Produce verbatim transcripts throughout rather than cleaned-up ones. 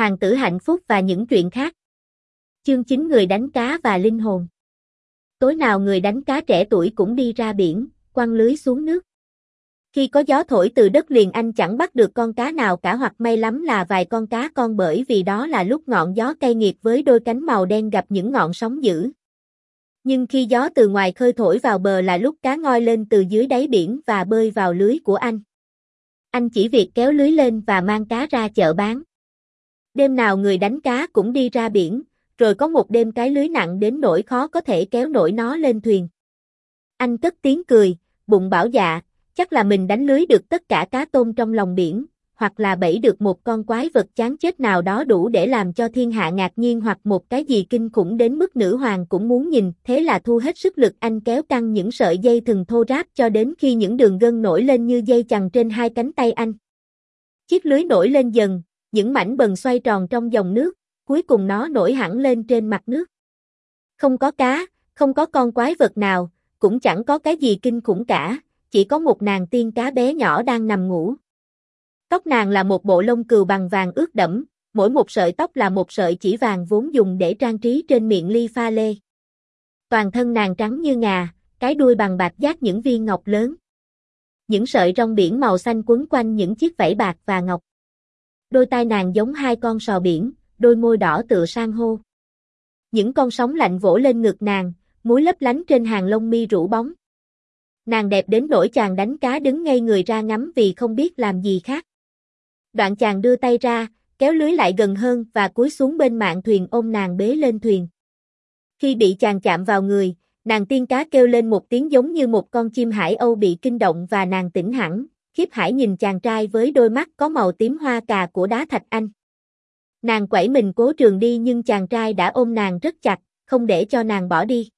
Hoàng tử hạnh phúc và những chuyện khác. Chương chín Người đánh cá và linh hồn. Tối nào người đánh cá trẻ tuổi cũng đi ra biển, quăng lưới xuống nước. Khi có gió thổi từ đất liền anh chẳng bắt được con cá nào cả, hoặc may lắm là vài con cá con, bởi vì đó là lúc ngọn gió cay nghiệt với đôi cánh màu đen gặp những ngọn sóng dữ. Nhưng khi gió từ ngoài khơi thổi vào bờ là lúc cá ngoi lên từ dưới đáy biển và bơi vào lưới của anh. Anh chỉ việc kéo lưới lên và mang cá ra chợ bán. Đêm nào người đánh cá cũng đi ra biển, rồi có một đêm cái lưới nặng đến nỗi khó có thể kéo nổi nó lên thuyền. Anh cất tiếng cười, bụng bảo dạ, chắc là mình đánh lưới được tất cả cá tôm trong lòng biển, hoặc là bẫy được một con quái vật chán chết nào đó đủ để làm cho thiên hạ ngạc nhiên, hoặc một cái gì kinh khủng đến mức nữ hoàng cũng muốn nhìn. Thế là thu hết sức lực anh kéo căng những sợi dây thừng thô ráp cho đến khi những đường gân nổi lên như dây chằng trên hai cánh tay anh. Chiếc lưới nổi lên dần, những mảnh bần xoay tròn trong dòng nước, cuối cùng nó nổi hẳn lên trên mặt nước. Không có cá, không có con quái vật nào, cũng chẳng có cái gì kinh khủng cả, chỉ có một nàng tiên cá bé nhỏ đang nằm ngủ. Tóc nàng là một bộ lông cừu bằng vàng ướt đẫm, mỗi một sợi tóc là một sợi chỉ vàng vốn dùng để trang trí trên miệng ly pha lê. Toàn thân nàng trắng như ngà, cái đuôi bằng bạc dát những viên ngọc lớn. Những sợi rong biển màu xanh quấn quanh những chiếc vảy bạc và ngọc. Đôi tai nàng giống hai con sò biển, đôi môi đỏ tựa san hô. Những con sóng lạnh vỗ lên ngực nàng, muối lấp lánh trên hàng lông mi rũ bóng. Nàng đẹp đến nỗi chàng đánh cá đứng ngây người ra ngắm vì không biết làm gì khác. Đoạn chàng đưa tay ra, kéo lưới lại gần hơn và cúi xuống bên mạn thuyền ôm nàng bế lên thuyền. Khi bị chàng chạm vào người, nàng tiên cá kêu lên một tiếng giống như một con chim hải âu bị kinh động và nàng tỉnh hẳn, khiếp hãi nhìn chàng trai với đôi mắt có màu tím hoa cà của đá thạch anh. Nàng quẩy mình cố trường đi nhưng chàng trai đã ôm nàng rất chặt, không để cho nàng bỏ đi.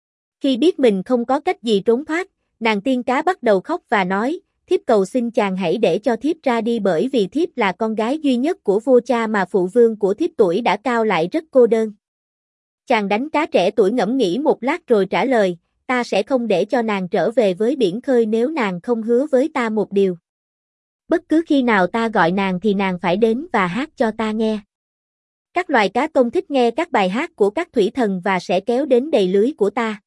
Khi biết mình không có cách gì trốn thoát, nàng tiên cá bắt đầu khóc và nói, thiếp cầu xin chàng hãy để cho thiếp ra đi, bởi vì thiếp là con gái duy nhất của vua cha mà phụ vương của thiếp tuổi đã cao lại rất cô đơn. Chàng đánh cá trẻ tuổi ngẫm nghĩ một lát rồi trả lời, ta sẽ không để cho nàng trở về với biển khơi nếu nàng không hứa với ta một điều. Bất cứ khi nào ta gọi nàng thì nàng phải đến và hát cho ta nghe. Các loài cá tôm thích nghe các bài hát của các thủy thần và sẽ kéo đến đầy lưới của ta.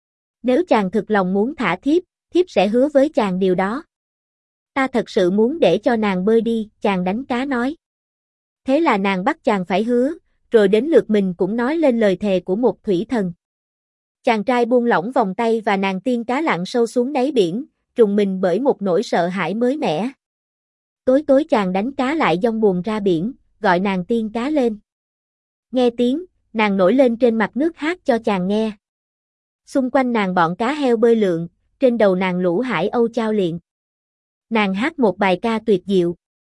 Nếu chàng thực lòng muốn thả thiếp, thiếp sẽ hứa với chàng điều đó. Ta thật sự muốn để cho nàng bơi đi, chàng đánh cá nói. Thế là nàng bắt chàng phải hứa, rồi đến lượt mình cũng nói lên lời thề của một thủy thần. Chàng trai buông lỏng vòng tay và nàng tiên cá lặn sâu xuống đáy biển, trùng mình bởi một nỗi sợ hãi mới mẻ. Tối tối chàng đánh cá lại dong buồm ra biển, gọi nàng tiên cá lên. Nghe tiếng, nàng nổi lên trên mặt nước hát cho chàng nghe. Xung quanh nàng bọn cá heo bơi lượn, trên đầu nàng lũ hải âu chao liệng. Nàng hát một bài ca tuyệt diệu.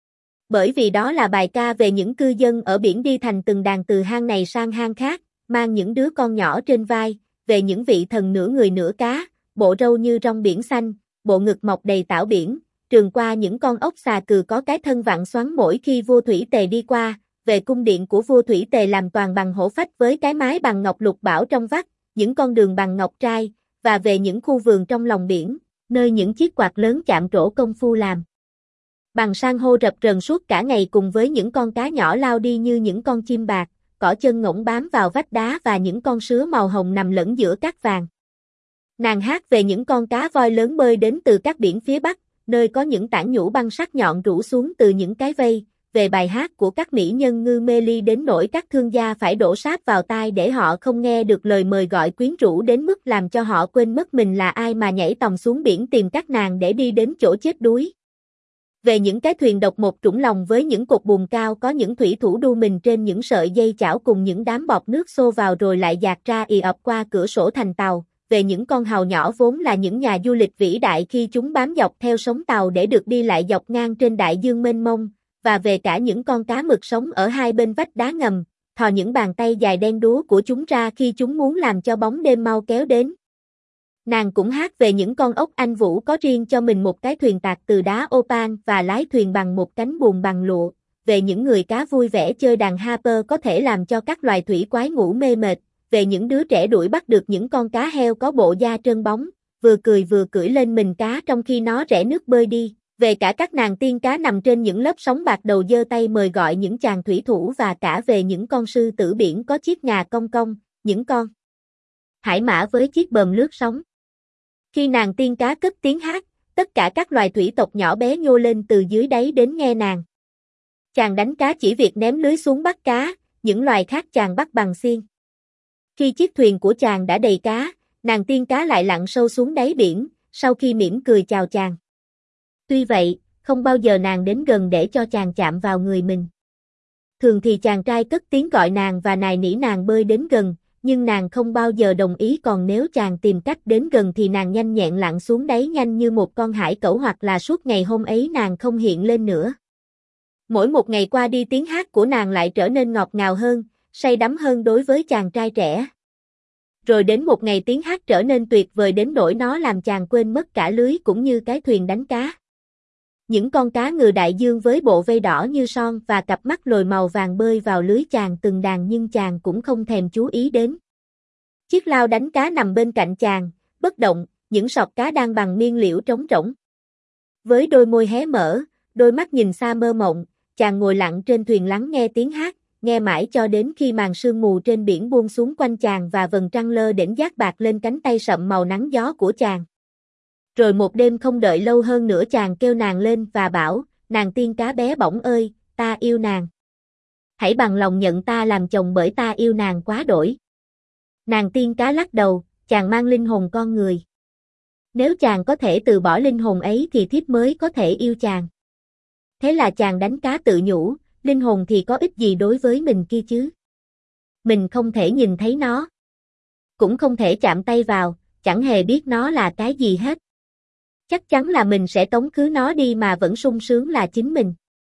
Bởi vì đó là bài ca về những cư dân ở biển đi thành từng đàn từ hang này sang hang khác, mang những đứa con nhỏ trên vai, về những vị thần nửa người nửa cá, bộ râu như rong biển xanh, bộ ngực mọc đầy tảo biển, trường qua những con ốc xà cừ có cái thân vặn xoắn mỗi khi vua Thủy Tề đi qua, về cung điện của vua Thủy Tề làm toàn bằng hổ phách với cái mái bằng ngọc lục bảo trong vắt, những con đường bằng ngọc trai, và về những khu vườn trong lòng biển, nơi những chiếc quạt lớn chạm trổ công phu làm. Bằng san hô rập rần suốt cả ngày cùng với những con cá nhỏ lao đi như những con chim bạc, cỏ chân ngỗng bám vào vách đá và những con sứa màu hồng nằm lẫn giữa cát vàng. Nàng hát về những con cá voi lớn bơi đến từ các biển phía Bắc, nơi có những tảng nhũ băng sắc nhọn rủ xuống từ những cái vây, về bài hát của các mỹ nhân ngư mê ly đến nỗi các thương gia phải đổ sáp vào tai để họ không nghe được lời mời gọi quyến rũ đến mức làm cho họ quên mất mình là ai mà nhảy tòng xuống biển tìm các nàng để đi đến chỗ chết đuối. Về những cái thuyền độc một trũng lòng với những cột buồm cao có những thủy thủ đu mình trên những sợi dây chảo cùng những đám bọt nước xô vào rồi lại dạt ra ì ập qua cửa sổ thành tàu, về những con hàu nhỏ vốn là những nhà du lịch vĩ đại khi chúng bám dọc theo sóng tàu để được đi lại dọc ngang trên đại dương mênh mông, và về cả những con cá mực sống ở hai bên vách đá ngầm, thò những bàn tay dài đen đúa của chúng ra khi chúng muốn làm cho bóng đêm mau kéo đến. Nàng cũng hát về những con ốc anh vũ có riêng cho mình một cái thuyền tạc từ đá opal và lái thuyền bằng một cánh buồm bằng lụa, về những người cá vui vẻ chơi đàn harper có thể làm cho các loài thủy quái ngủ mê mệt, về những đứa trẻ đuổi bắt được những con cá heo có bộ da trơn bóng, vừa cười vừa cưỡi lên mình cá trong khi nó rẽ nước bơi đi, Về cả các nàng tiên cá nằm trên những lớp sóng bạc đầu giơ tay mời gọi những chàng thủy thủ và cả về những con sư tử biển có chiếc ngà cong cong, những con hải mã với chiếc bờm lướt sóng. Khi nàng tiên cá cất tiếng hát, tất cả các loài thủy tộc nhỏ bé nhô lên từ dưới đáy đến nghe nàng. Chàng đánh cá chỉ việc ném lưới xuống bắt cá, những loài khác chàng bắt bằng xiên. Khi chiếc thuyền của chàng đã đầy cá, nàng tiên cá lại lặn sâu xuống đáy biển, sau khi mỉm cười chào chàng. Tuy vậy, không bao giờ nàng đến gần để cho chàng chạm vào người mình. Thường thì chàng trai cất tiếng gọi nàng và nài nỉ nàng bơi đến gần, nhưng nàng không bao giờ đồng ý, còn nếu chàng tìm cách đến gần thì nàng nhanh nhẹn lặn xuống đáy nhanh như một con hải cẩu, hoặc là suốt ngày hôm ấy nàng không hiện lên nữa. Mỗi một ngày qua đi tiếng hát của nàng lại trở nên ngọt ngào hơn, say đắm hơn đối với chàng trai trẻ. Rồi đến một ngày tiếng hát trở nên tuyệt vời đến nỗi nó làm chàng quên mất cả lưới cũng như cái thuyền đánh cá. Những con cá ngừ đại dương với bộ vây đỏ như son và cặp mắt lồi màu vàng bơi vào lưới chàng từng đàn, nhưng chàng cũng không thèm chú ý đến. Chiếc lao đánh cá nằm bên cạnh chàng, bất động, những sọt cá đang bằng miên liễu trống rỗng. Với đôi môi hé mở, đôi mắt nhìn xa mơ mộng, chàng ngồi lặng trên thuyền lắng nghe tiếng hát, nghe mãi cho đến khi màn sương mù trên biển buông xuống quanh chàng và vầng trăng lơ đễnh dát bạc lên cánh tay sậm màu nắng gió của chàng. Rồi một đêm không đợi lâu hơn nữa chàng kêu nàng lên và bảo, nàng tiên cá bé bỏng ơi, ta yêu nàng. Hãy bằng lòng nhận ta làm chồng bởi ta yêu nàng quá đổi. Nàng tiên cá lắc đầu, chàng mang linh hồn con người. Nếu chàng có thể từ bỏ linh hồn ấy thì thiếp mới có thể yêu chàng. Thế là chàng đánh cá tự nhủ, linh hồn thì có ích gì đối với mình kia chứ? Mình không thể nhìn thấy nó. Cũng không thể chạm tay vào, chẳng hề biết nó là cái gì hết. Chắc chắn là mình sẽ tống khứ nó đi mà vẫn sung sướng là chính mình.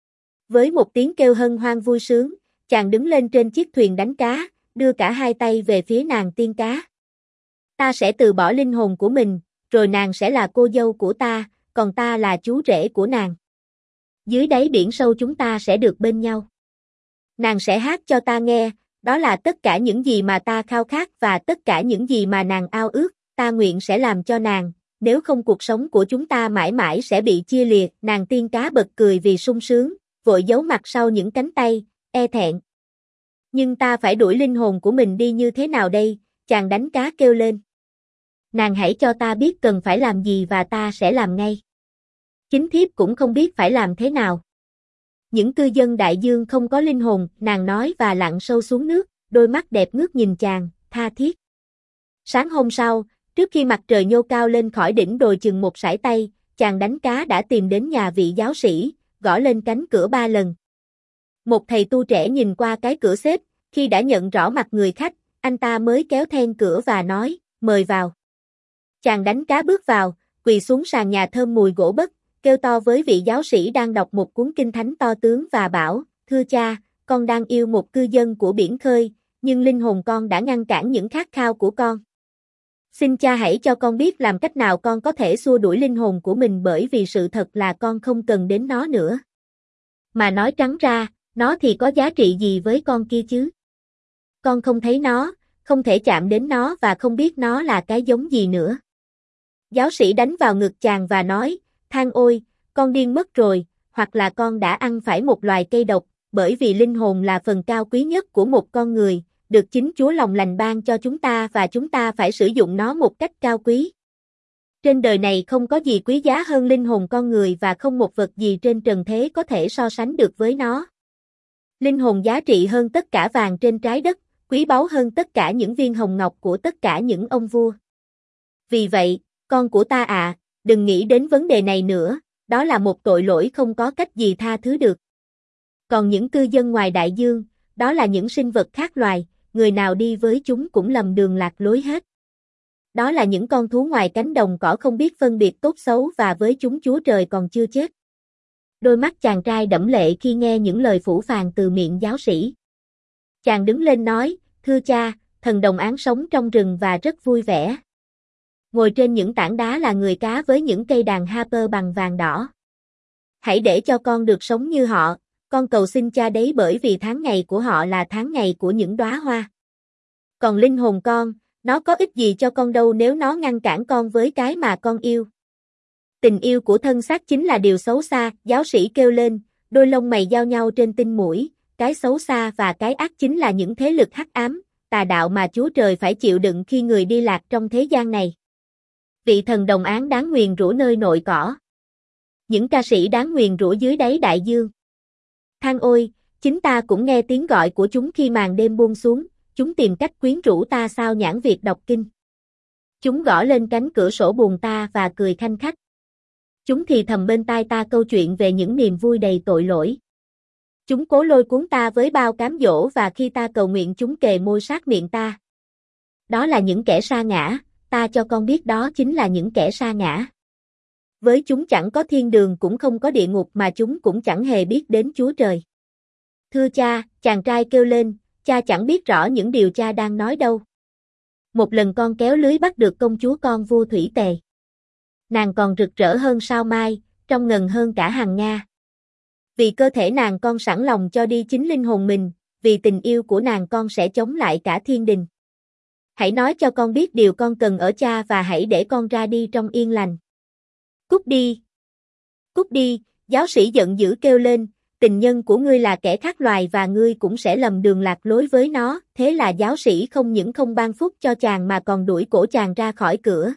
Với một tiếng kêu hân hoan vui sướng, chàng đứng lên trên chiếc thuyền đánh cá, đưa cả hai tay về phía nàng tiên cá. Ta sẽ từ bỏ linh hồn của mình, rồi nàng sẽ là cô dâu của ta, còn ta là chú rể của nàng. Dưới đáy biển sâu chúng ta sẽ được bên nhau. Nàng sẽ hát cho ta nghe, đó là tất cả những gì mà ta khao khát và tất cả những gì mà nàng ao ước, ta nguyện sẽ làm cho nàng, nếu không cuộc sống của chúng ta mãi mãi sẽ bị chia liệt. Nàng tiên cá bật cười vì sung sướng, vội giấu mặt sau những cánh tay, e thẹn. Nhưng ta phải đuổi linh hồn của mình đi như thế nào đây? Chàng đánh cá kêu lên. Nàng hãy cho ta biết cần phải làm gì và ta sẽ làm ngay. Chính thiếp cũng không biết phải làm thế nào. Những cư dân đại dương không có linh hồn, nàng nói và lặn sâu xuống nước, đôi mắt đẹp ngước nhìn chàng, tha thiết. Sáng hôm sau, trước khi mặt trời nhô cao lên khỏi đỉnh đồi chừng một sải tay, chàng đánh cá đã tìm đến nhà vị giáo sĩ, gõ lên cánh cửa ba lần. Một thầy tu trẻ nhìn qua cái cửa xếp, khi đã nhận rõ mặt người khách, anh ta mới kéo then cửa và nói, mời vào. Chàng đánh cá bước vào, quỳ xuống sàn nhà thơm mùi gỗ bất, kêu to với vị giáo sĩ đang đọc một cuốn kinh thánh to tướng và bảo, thưa cha, con đang yêu một cư dân của biển khơi, nhưng linh hồn con đã ngăn cản những khát khao của con. Xin cha hãy cho con biết làm cách nào con có thể xua đuổi linh hồn của mình, bởi vì sự thật là con không cần đến nó nữa. Mà nói trắng ra, nó thì có giá trị gì với con kia chứ? Con không thấy nó, không thể chạm đến nó và không biết nó là cái giống gì nữa. Giáo sĩ đánh vào ngực chàng và nói, than ôi, con điên mất rồi, hoặc là con đã ăn phải một loài cây độc, bởi vì linh hồn là phần cao quý nhất của một con người, được chính Chúa lòng lành ban cho chúng ta và chúng ta phải sử dụng nó một cách cao quý. Trên đời này không có gì quý giá hơn linh hồn con người và không một vật gì trên trần thế có thể so sánh được với nó. Linh hồn giá trị hơn tất cả vàng trên trái đất, quý báu hơn tất cả những viên hồng ngọc của tất cả những ông vua. Vì vậy, con của ta ạ, à, đừng nghĩ đến vấn đề này nữa, đó là một tội lỗi không có cách gì tha thứ được. Còn những cư dân ngoài đại dương, đó là những sinh vật khác loài, người nào đi với chúng cũng lầm đường lạc lối hết. Đó là những con thú ngoài cánh đồng cỏ không biết phân biệt tốt xấu và với chúng Chúa Trời còn chưa chết. Đôi mắt chàng trai đẫm lệ khi nghe những lời phũ phàng từ miệng giáo sĩ. Chàng đứng lên nói, thưa cha, thần đồng án sống trong rừng và rất vui vẻ. Ngồi trên những tảng đá là người cá với những cây đàn harper bằng vàng đỏ. Hãy để cho con được sống như họ, con cầu xin cha đấy, bởi vì tháng ngày của họ là tháng ngày của những đóa hoa. Còn linh hồn con, nó có ích gì cho con đâu nếu nó ngăn cản con với cái mà con yêu. Tình yêu của thân xác chính là điều xấu xa, giáo sĩ kêu lên, đôi lông mày giao nhau trên tinh mũi, cái xấu xa và cái ác chính là những thế lực hắc ám, tà đạo mà Chúa Trời phải chịu đựng khi người đi lạc trong thế gian này. Vị thần đồng án đáng nguyền rủa nơi nội cỏ. Những ca sĩ đáng nguyền rủa dưới đáy đại dương. Than ôi, chính ta cũng nghe tiếng gọi của chúng khi màn đêm buông xuống, chúng tìm cách quyến rũ ta sao nhãn việc đọc kinh. Chúng gõ lên cánh cửa sổ buồn ta và cười khanh khách. Chúng thì thầm bên tai ta câu chuyện về những niềm vui đầy tội lỗi. Chúng cố lôi cuốn ta với bao cám dỗ và khi ta cầu nguyện chúng kề môi sát miệng ta. Đó là những kẻ sa ngã, ta cho con biết đó chính là những kẻ sa ngã. Với chúng chẳng có thiên đường cũng không có địa ngục mà chúng cũng chẳng hề biết đến Chúa Trời. Thưa cha, chàng trai kêu lên, cha chẳng biết rõ những điều cha đang nói đâu. Một lần con kéo lưới bắt được công chúa con vua Thủy Tề. Nàng còn rực rỡ hơn sao mai, trong ngần hơn cả hàng Nga. Vì cơ thể nàng con sẵn lòng cho đi chính linh hồn mình, vì tình yêu của nàng con sẽ chống lại cả thiên đình. Hãy nói cho con biết điều con cần ở cha và hãy để con ra đi trong yên lành. Cút đi! Cút đi! Giáo sĩ giận dữ kêu lên, tình nhân của ngươi là kẻ khác loài và ngươi cũng sẽ lầm đường lạc lối với nó, thế là giáo sĩ không những không ban phúc cho chàng mà còn đuổi cổ chàng ra khỏi cửa.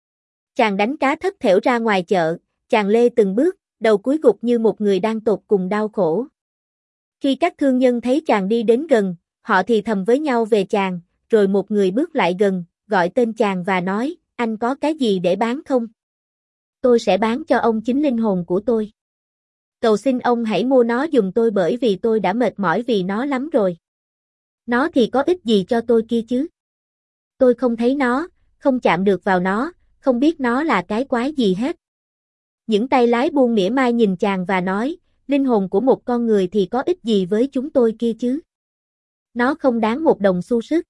Chàng đánh cá thất thểu ra ngoài chợ, chàng lê từng bước, đầu cúi gục như một người đang tột cùng đau khổ. Khi các thương nhân thấy chàng đi đến gần, họ thì thầm với nhau về chàng, rồi một người bước lại gần, gọi tên chàng và nói, anh có cái gì để bán không? Tôi sẽ bán cho ông chính linh hồn của tôi. Cầu xin ông hãy mua nó giùm tôi bởi vì tôi đã mệt mỏi vì nó lắm rồi. Nó thì có ích gì cho tôi kia chứ? Tôi không thấy nó, không chạm được vào nó, không biết nó là cái quái gì hết. Những tay lái buôn mỉa mai nhìn chàng và nói, linh hồn của một con người thì có ích gì với chúng tôi kia chứ? Nó không đáng một đồng xu sức.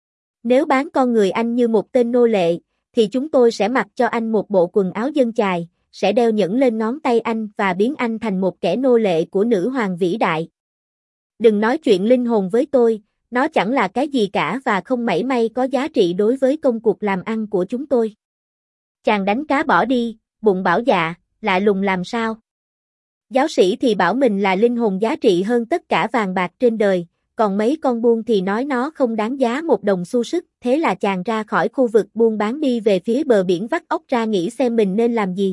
Nếu bán con người anh như một tên nô lệ, thì chúng tôi sẽ mặc cho anh một bộ quần áo dân chài, sẽ đeo nhẫn lên ngón tay anh và biến anh thành một kẻ nô lệ của nữ hoàng vĩ đại. Đừng nói chuyện linh hồn với tôi, nó chẳng là cái gì cả và không mảy may có giá trị đối với công cuộc làm ăn của chúng tôi. Chàng đánh cá bỏ đi, bụng bảo dạ, lạ lùng làm sao? Giáo sĩ thì bảo mình là linh hồn giá trị hơn tất cả vàng bạc trên đời, còn mấy con buôn thì nói nó không đáng giá một đồng xu sức, thế là chàng ra khỏi khu vực buôn bán đi về phía bờ biển vắt óc ra nghĩ xem mình nên làm gì.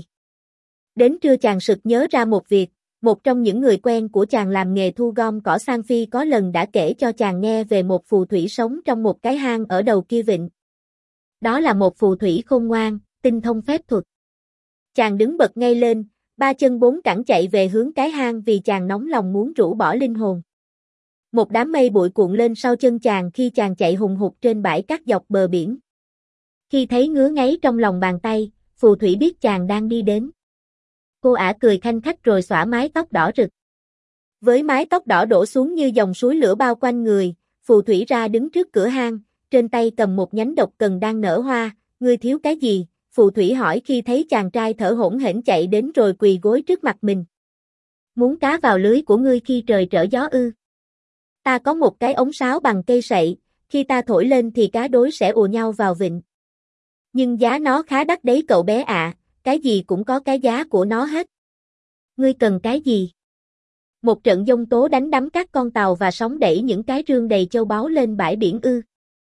Đến trưa chàng sực nhớ ra một việc, một trong những người quen của chàng làm nghề thu gom cỏ sang phi có lần đã kể cho chàng nghe về một phù thủy sống trong một cái hang ở đầu kia vịnh. Đó là một phù thủy khôn ngoan, tinh thông phép thuật. Chàng đứng bật ngay lên, ba chân bốn cẳng chạy về hướng cái hang vì chàng nóng lòng muốn rũ bỏ linh hồn. Một đám mây bụi cuộn lên sau chân chàng khi chàng chạy hùng hục trên bãi cát dọc bờ biển. Khi thấy ngứa ngáy trong lòng bàn tay, phù thủy biết chàng đang đi đến. Cô ả cười khanh khách rồi xõa mái tóc đỏ rực. Với mái tóc đỏ đổ xuống như dòng suối lửa bao quanh người, phù thủy ra đứng trước cửa hang, trên tay cầm một nhánh độc cần đang nở hoa, ngươi thiếu cái gì? Phù thủy hỏi khi thấy chàng trai thở hổn hển chạy đến rồi quỳ gối trước mặt mình. Muốn cá vào lưới của ngươi khi trời trở gió ư? Ta có một cái ống sáo bằng cây sậy, khi ta thổi lên thì cá đối sẽ ùa nhau vào vịnh. Nhưng giá nó khá đắt đấy cậu bé ạ, à, cái gì cũng có cái giá của nó hết. Ngươi cần cái gì? Một trận giông tố đánh đắm các con tàu và sóng đẩy những cái rương đầy châu báu lên bãi biển ư?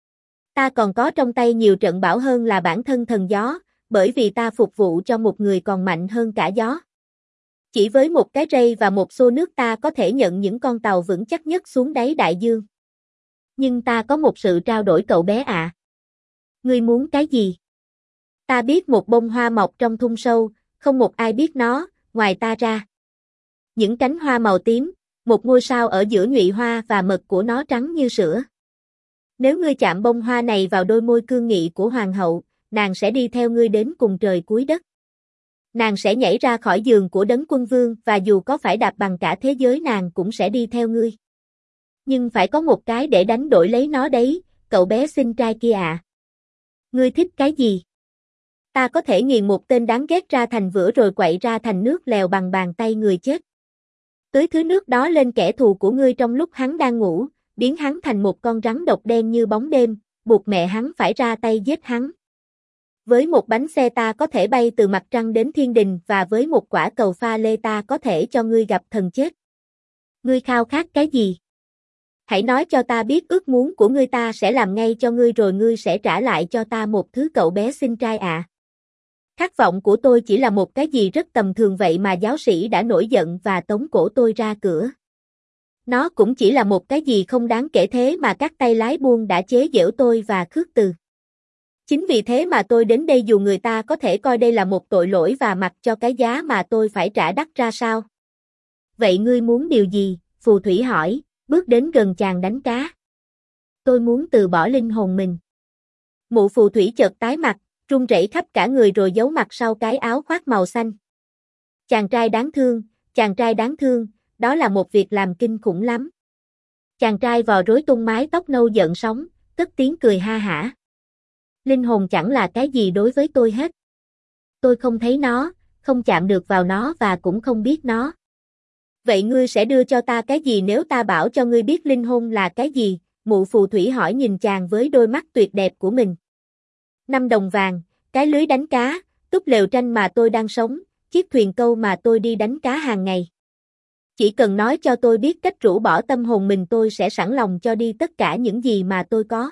Ta còn có trong tay nhiều trận bão hơn là bản thân thần gió, bởi vì ta phục vụ cho một người còn mạnh hơn cả gió. Chỉ với một cái rây và một xô nước ta có thể nhận những con tàu vững chắc nhất xuống đáy đại dương. Nhưng ta có một sự trao đổi cậu bé ạ. À. Ngươi muốn cái gì? Ta biết một bông hoa mọc trong thung sâu, không một ai biết nó, ngoài ta ra. Những cánh hoa màu tím, một ngôi sao ở giữa nhụy hoa và mật của nó trắng như sữa. Nếu ngươi chạm bông hoa này vào đôi môi cương nghị của hoàng hậu, nàng sẽ đi theo ngươi đến cùng trời cuối đất. Nàng sẽ nhảy ra khỏi giường của đấng quân vương và dù có phải đạp bằng cả thế giới nàng cũng sẽ đi theo ngươi. Nhưng phải có một cái để đánh đổi lấy nó đấy, cậu bé xinh trai kia à. Ngươi thích cái gì? Ta có thể nghiền một tên đáng ghét ra thành vữa rồi quậy ra thành nước lèo bằng bàn tay người chết. Tưới thứ nước đó lên kẻ thù của ngươi trong lúc hắn đang ngủ, biến hắn thành một con rắn độc đen như bóng đêm, buộc mẹ hắn phải ra tay giết hắn. Với một bánh xe ta có thể bay từ mặt trăng đến thiên đình và với một quả cầu pha lê ta có thể cho ngươi gặp thần chết. Ngươi khao khát cái gì? Hãy nói cho ta biết ước muốn của ngươi, ta sẽ làm ngay cho ngươi rồi ngươi sẽ trả lại cho ta một thứ, cậu bé xinh trai ạ. À. Khát vọng của tôi chỉ là một cái gì rất tầm thường vậy mà giáo sĩ đã nổi giận và tống cổ tôi ra cửa. Nó cũng chỉ là một cái gì không đáng kể thế mà các tay lái buôn đã chế giễu tôi và khước từ. Chính vì thế mà tôi đến đây, dù người ta có thể coi đây là một tội lỗi và mặc cho cái giá mà tôi phải trả đắt ra sao. Vậy ngươi muốn điều gì? Phù thủy hỏi, bước đến gần chàng đánh cá. Tôi muốn từ bỏ linh hồn mình. Mụ phù thủy chợt tái mặt, run rẩy khắp cả người rồi giấu mặt sau cái áo khoác màu xanh. Chàng trai đáng thương, chàng trai đáng thương, đó là một việc làm kinh khủng lắm. Chàng trai vò rối tung mái tóc nâu giận sóng, cất tiếng cười ha hả. Linh hồn chẳng là cái gì đối với tôi hết. Tôi không thấy nó, không chạm được vào nó và cũng không biết nó. Vậy ngươi sẽ đưa cho ta cái gì nếu ta bảo cho ngươi biết linh hồn là cái gì? Mụ phù thủy hỏi nhìn chàng với đôi mắt tuyệt đẹp của mình. Năm đồng vàng, cái lưới đánh cá, túp lều tranh mà tôi đang sống, chiếc thuyền câu mà tôi đi đánh cá hàng ngày. Chỉ cần nói cho tôi biết cách rũ bỏ tâm hồn mình, tôi sẽ sẵn lòng cho đi tất cả những gì mà tôi có.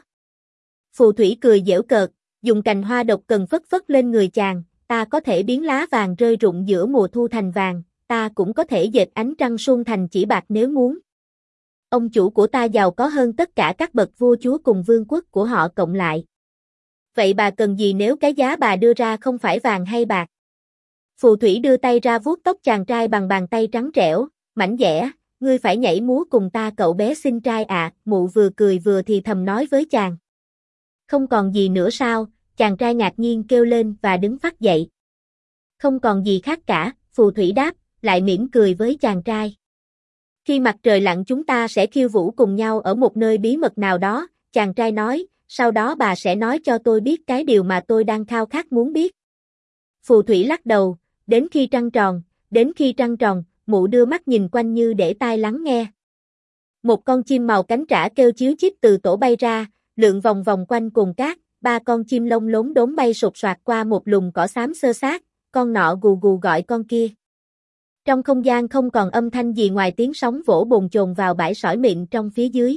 Phù thủy cười giễu cợt, dùng cành hoa độc cần phất phất lên người chàng, ta có thể biến lá vàng rơi rụng giữa mùa thu thành vàng, ta cũng có thể dệt ánh trăng suông thành chỉ bạc nếu muốn. Ông chủ của ta giàu có hơn tất cả các bậc vua chúa cùng vương quốc của họ cộng lại. Vậy bà cần gì nếu cái giá bà đưa ra không phải vàng hay bạc? Phù thủy đưa tay ra vuốt tóc chàng trai bằng bàn tay trắng trẻo, mảnh dẻ, ngươi phải nhảy múa cùng ta cậu bé xinh trai ạ, à, mụ vừa cười vừa thì thầm nói với chàng. Không còn gì nữa sao? Chàng trai ngạc nhiên kêu lên và đứng phắt dậy. Không còn gì khác cả, phù thủy đáp, lại mỉm cười với chàng trai. Khi mặt trời lặn chúng ta sẽ khiêu vũ cùng nhau ở một nơi bí mật nào đó, chàng trai nói, sau đó bà sẽ nói cho tôi biết cái điều mà tôi đang khao khát muốn biết. Phù thủy lắc đầu, đến khi trăng tròn, đến khi trăng tròn, mụ đưa mắt nhìn quanh như để tai lắng nghe. Một con chim màu cánh trả kêu chíu chít từ tổ bay ra, lượn vòng vòng quanh cồn cát, ba con chim lông lốn đốm bay sột soạt qua một lùm cỏ xám xơ xác, con nọ gù gù gọi con kia. Trong không gian không còn âm thanh gì ngoài tiếng sóng vỗ bồn chồn vào bãi sỏi mịn trong phía dưới.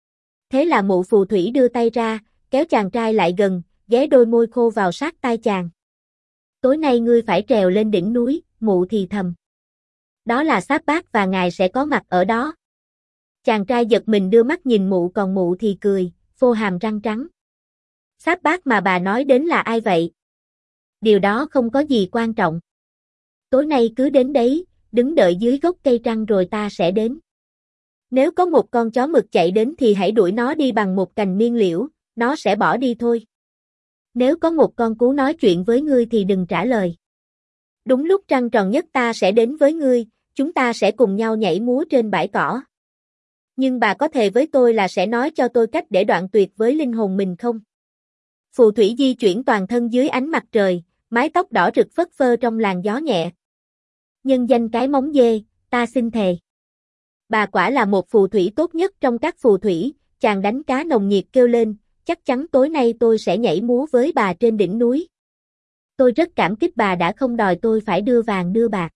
Thế là mụ phù thủy đưa tay ra, kéo chàng trai lại gần, ghé đôi môi khô vào sát tai chàng. Tối nay ngươi phải trèo lên đỉnh núi, mụ thì thầm. Đó là Sáp Bát và ngài sẽ có mặt ở đó. Chàng trai giật mình đưa mắt nhìn mụ, còn mụ thì cười, phô hàm răng trắng. Sáp Bát mà bà nói đến là ai vậy? Điều đó không có gì quan trọng. Tối nay cứ đến đấy, đứng đợi dưới gốc cây trăng rồi ta sẽ đến. Nếu có một con chó mực chạy đến thì hãy đuổi nó đi bằng một cành miên liễu, nó sẽ bỏ đi thôi. Nếu có một con cú nói chuyện với ngươi thì đừng trả lời. Đúng lúc trăng tròn nhất ta sẽ đến với ngươi, chúng ta sẽ cùng nhau nhảy múa trên bãi cỏ. Nhưng bà có thề với tôi là sẽ nói cho tôi cách để đoạn tuyệt với linh hồn mình không? Phù thủy di chuyển toàn thân dưới ánh mặt trời, mái tóc đỏ rực phất phơ trong làn gió nhẹ. Nhân danh cái móng dê, ta xin thề. Bà quả là một phù thủy tốt nhất trong các phù thủy, chàng đánh cá nồng nhiệt kêu lên, chắc chắn tối nay tôi sẽ nhảy múa với bà trên đỉnh núi. Tôi rất cảm kích bà đã không đòi tôi phải đưa vàng đưa bạc.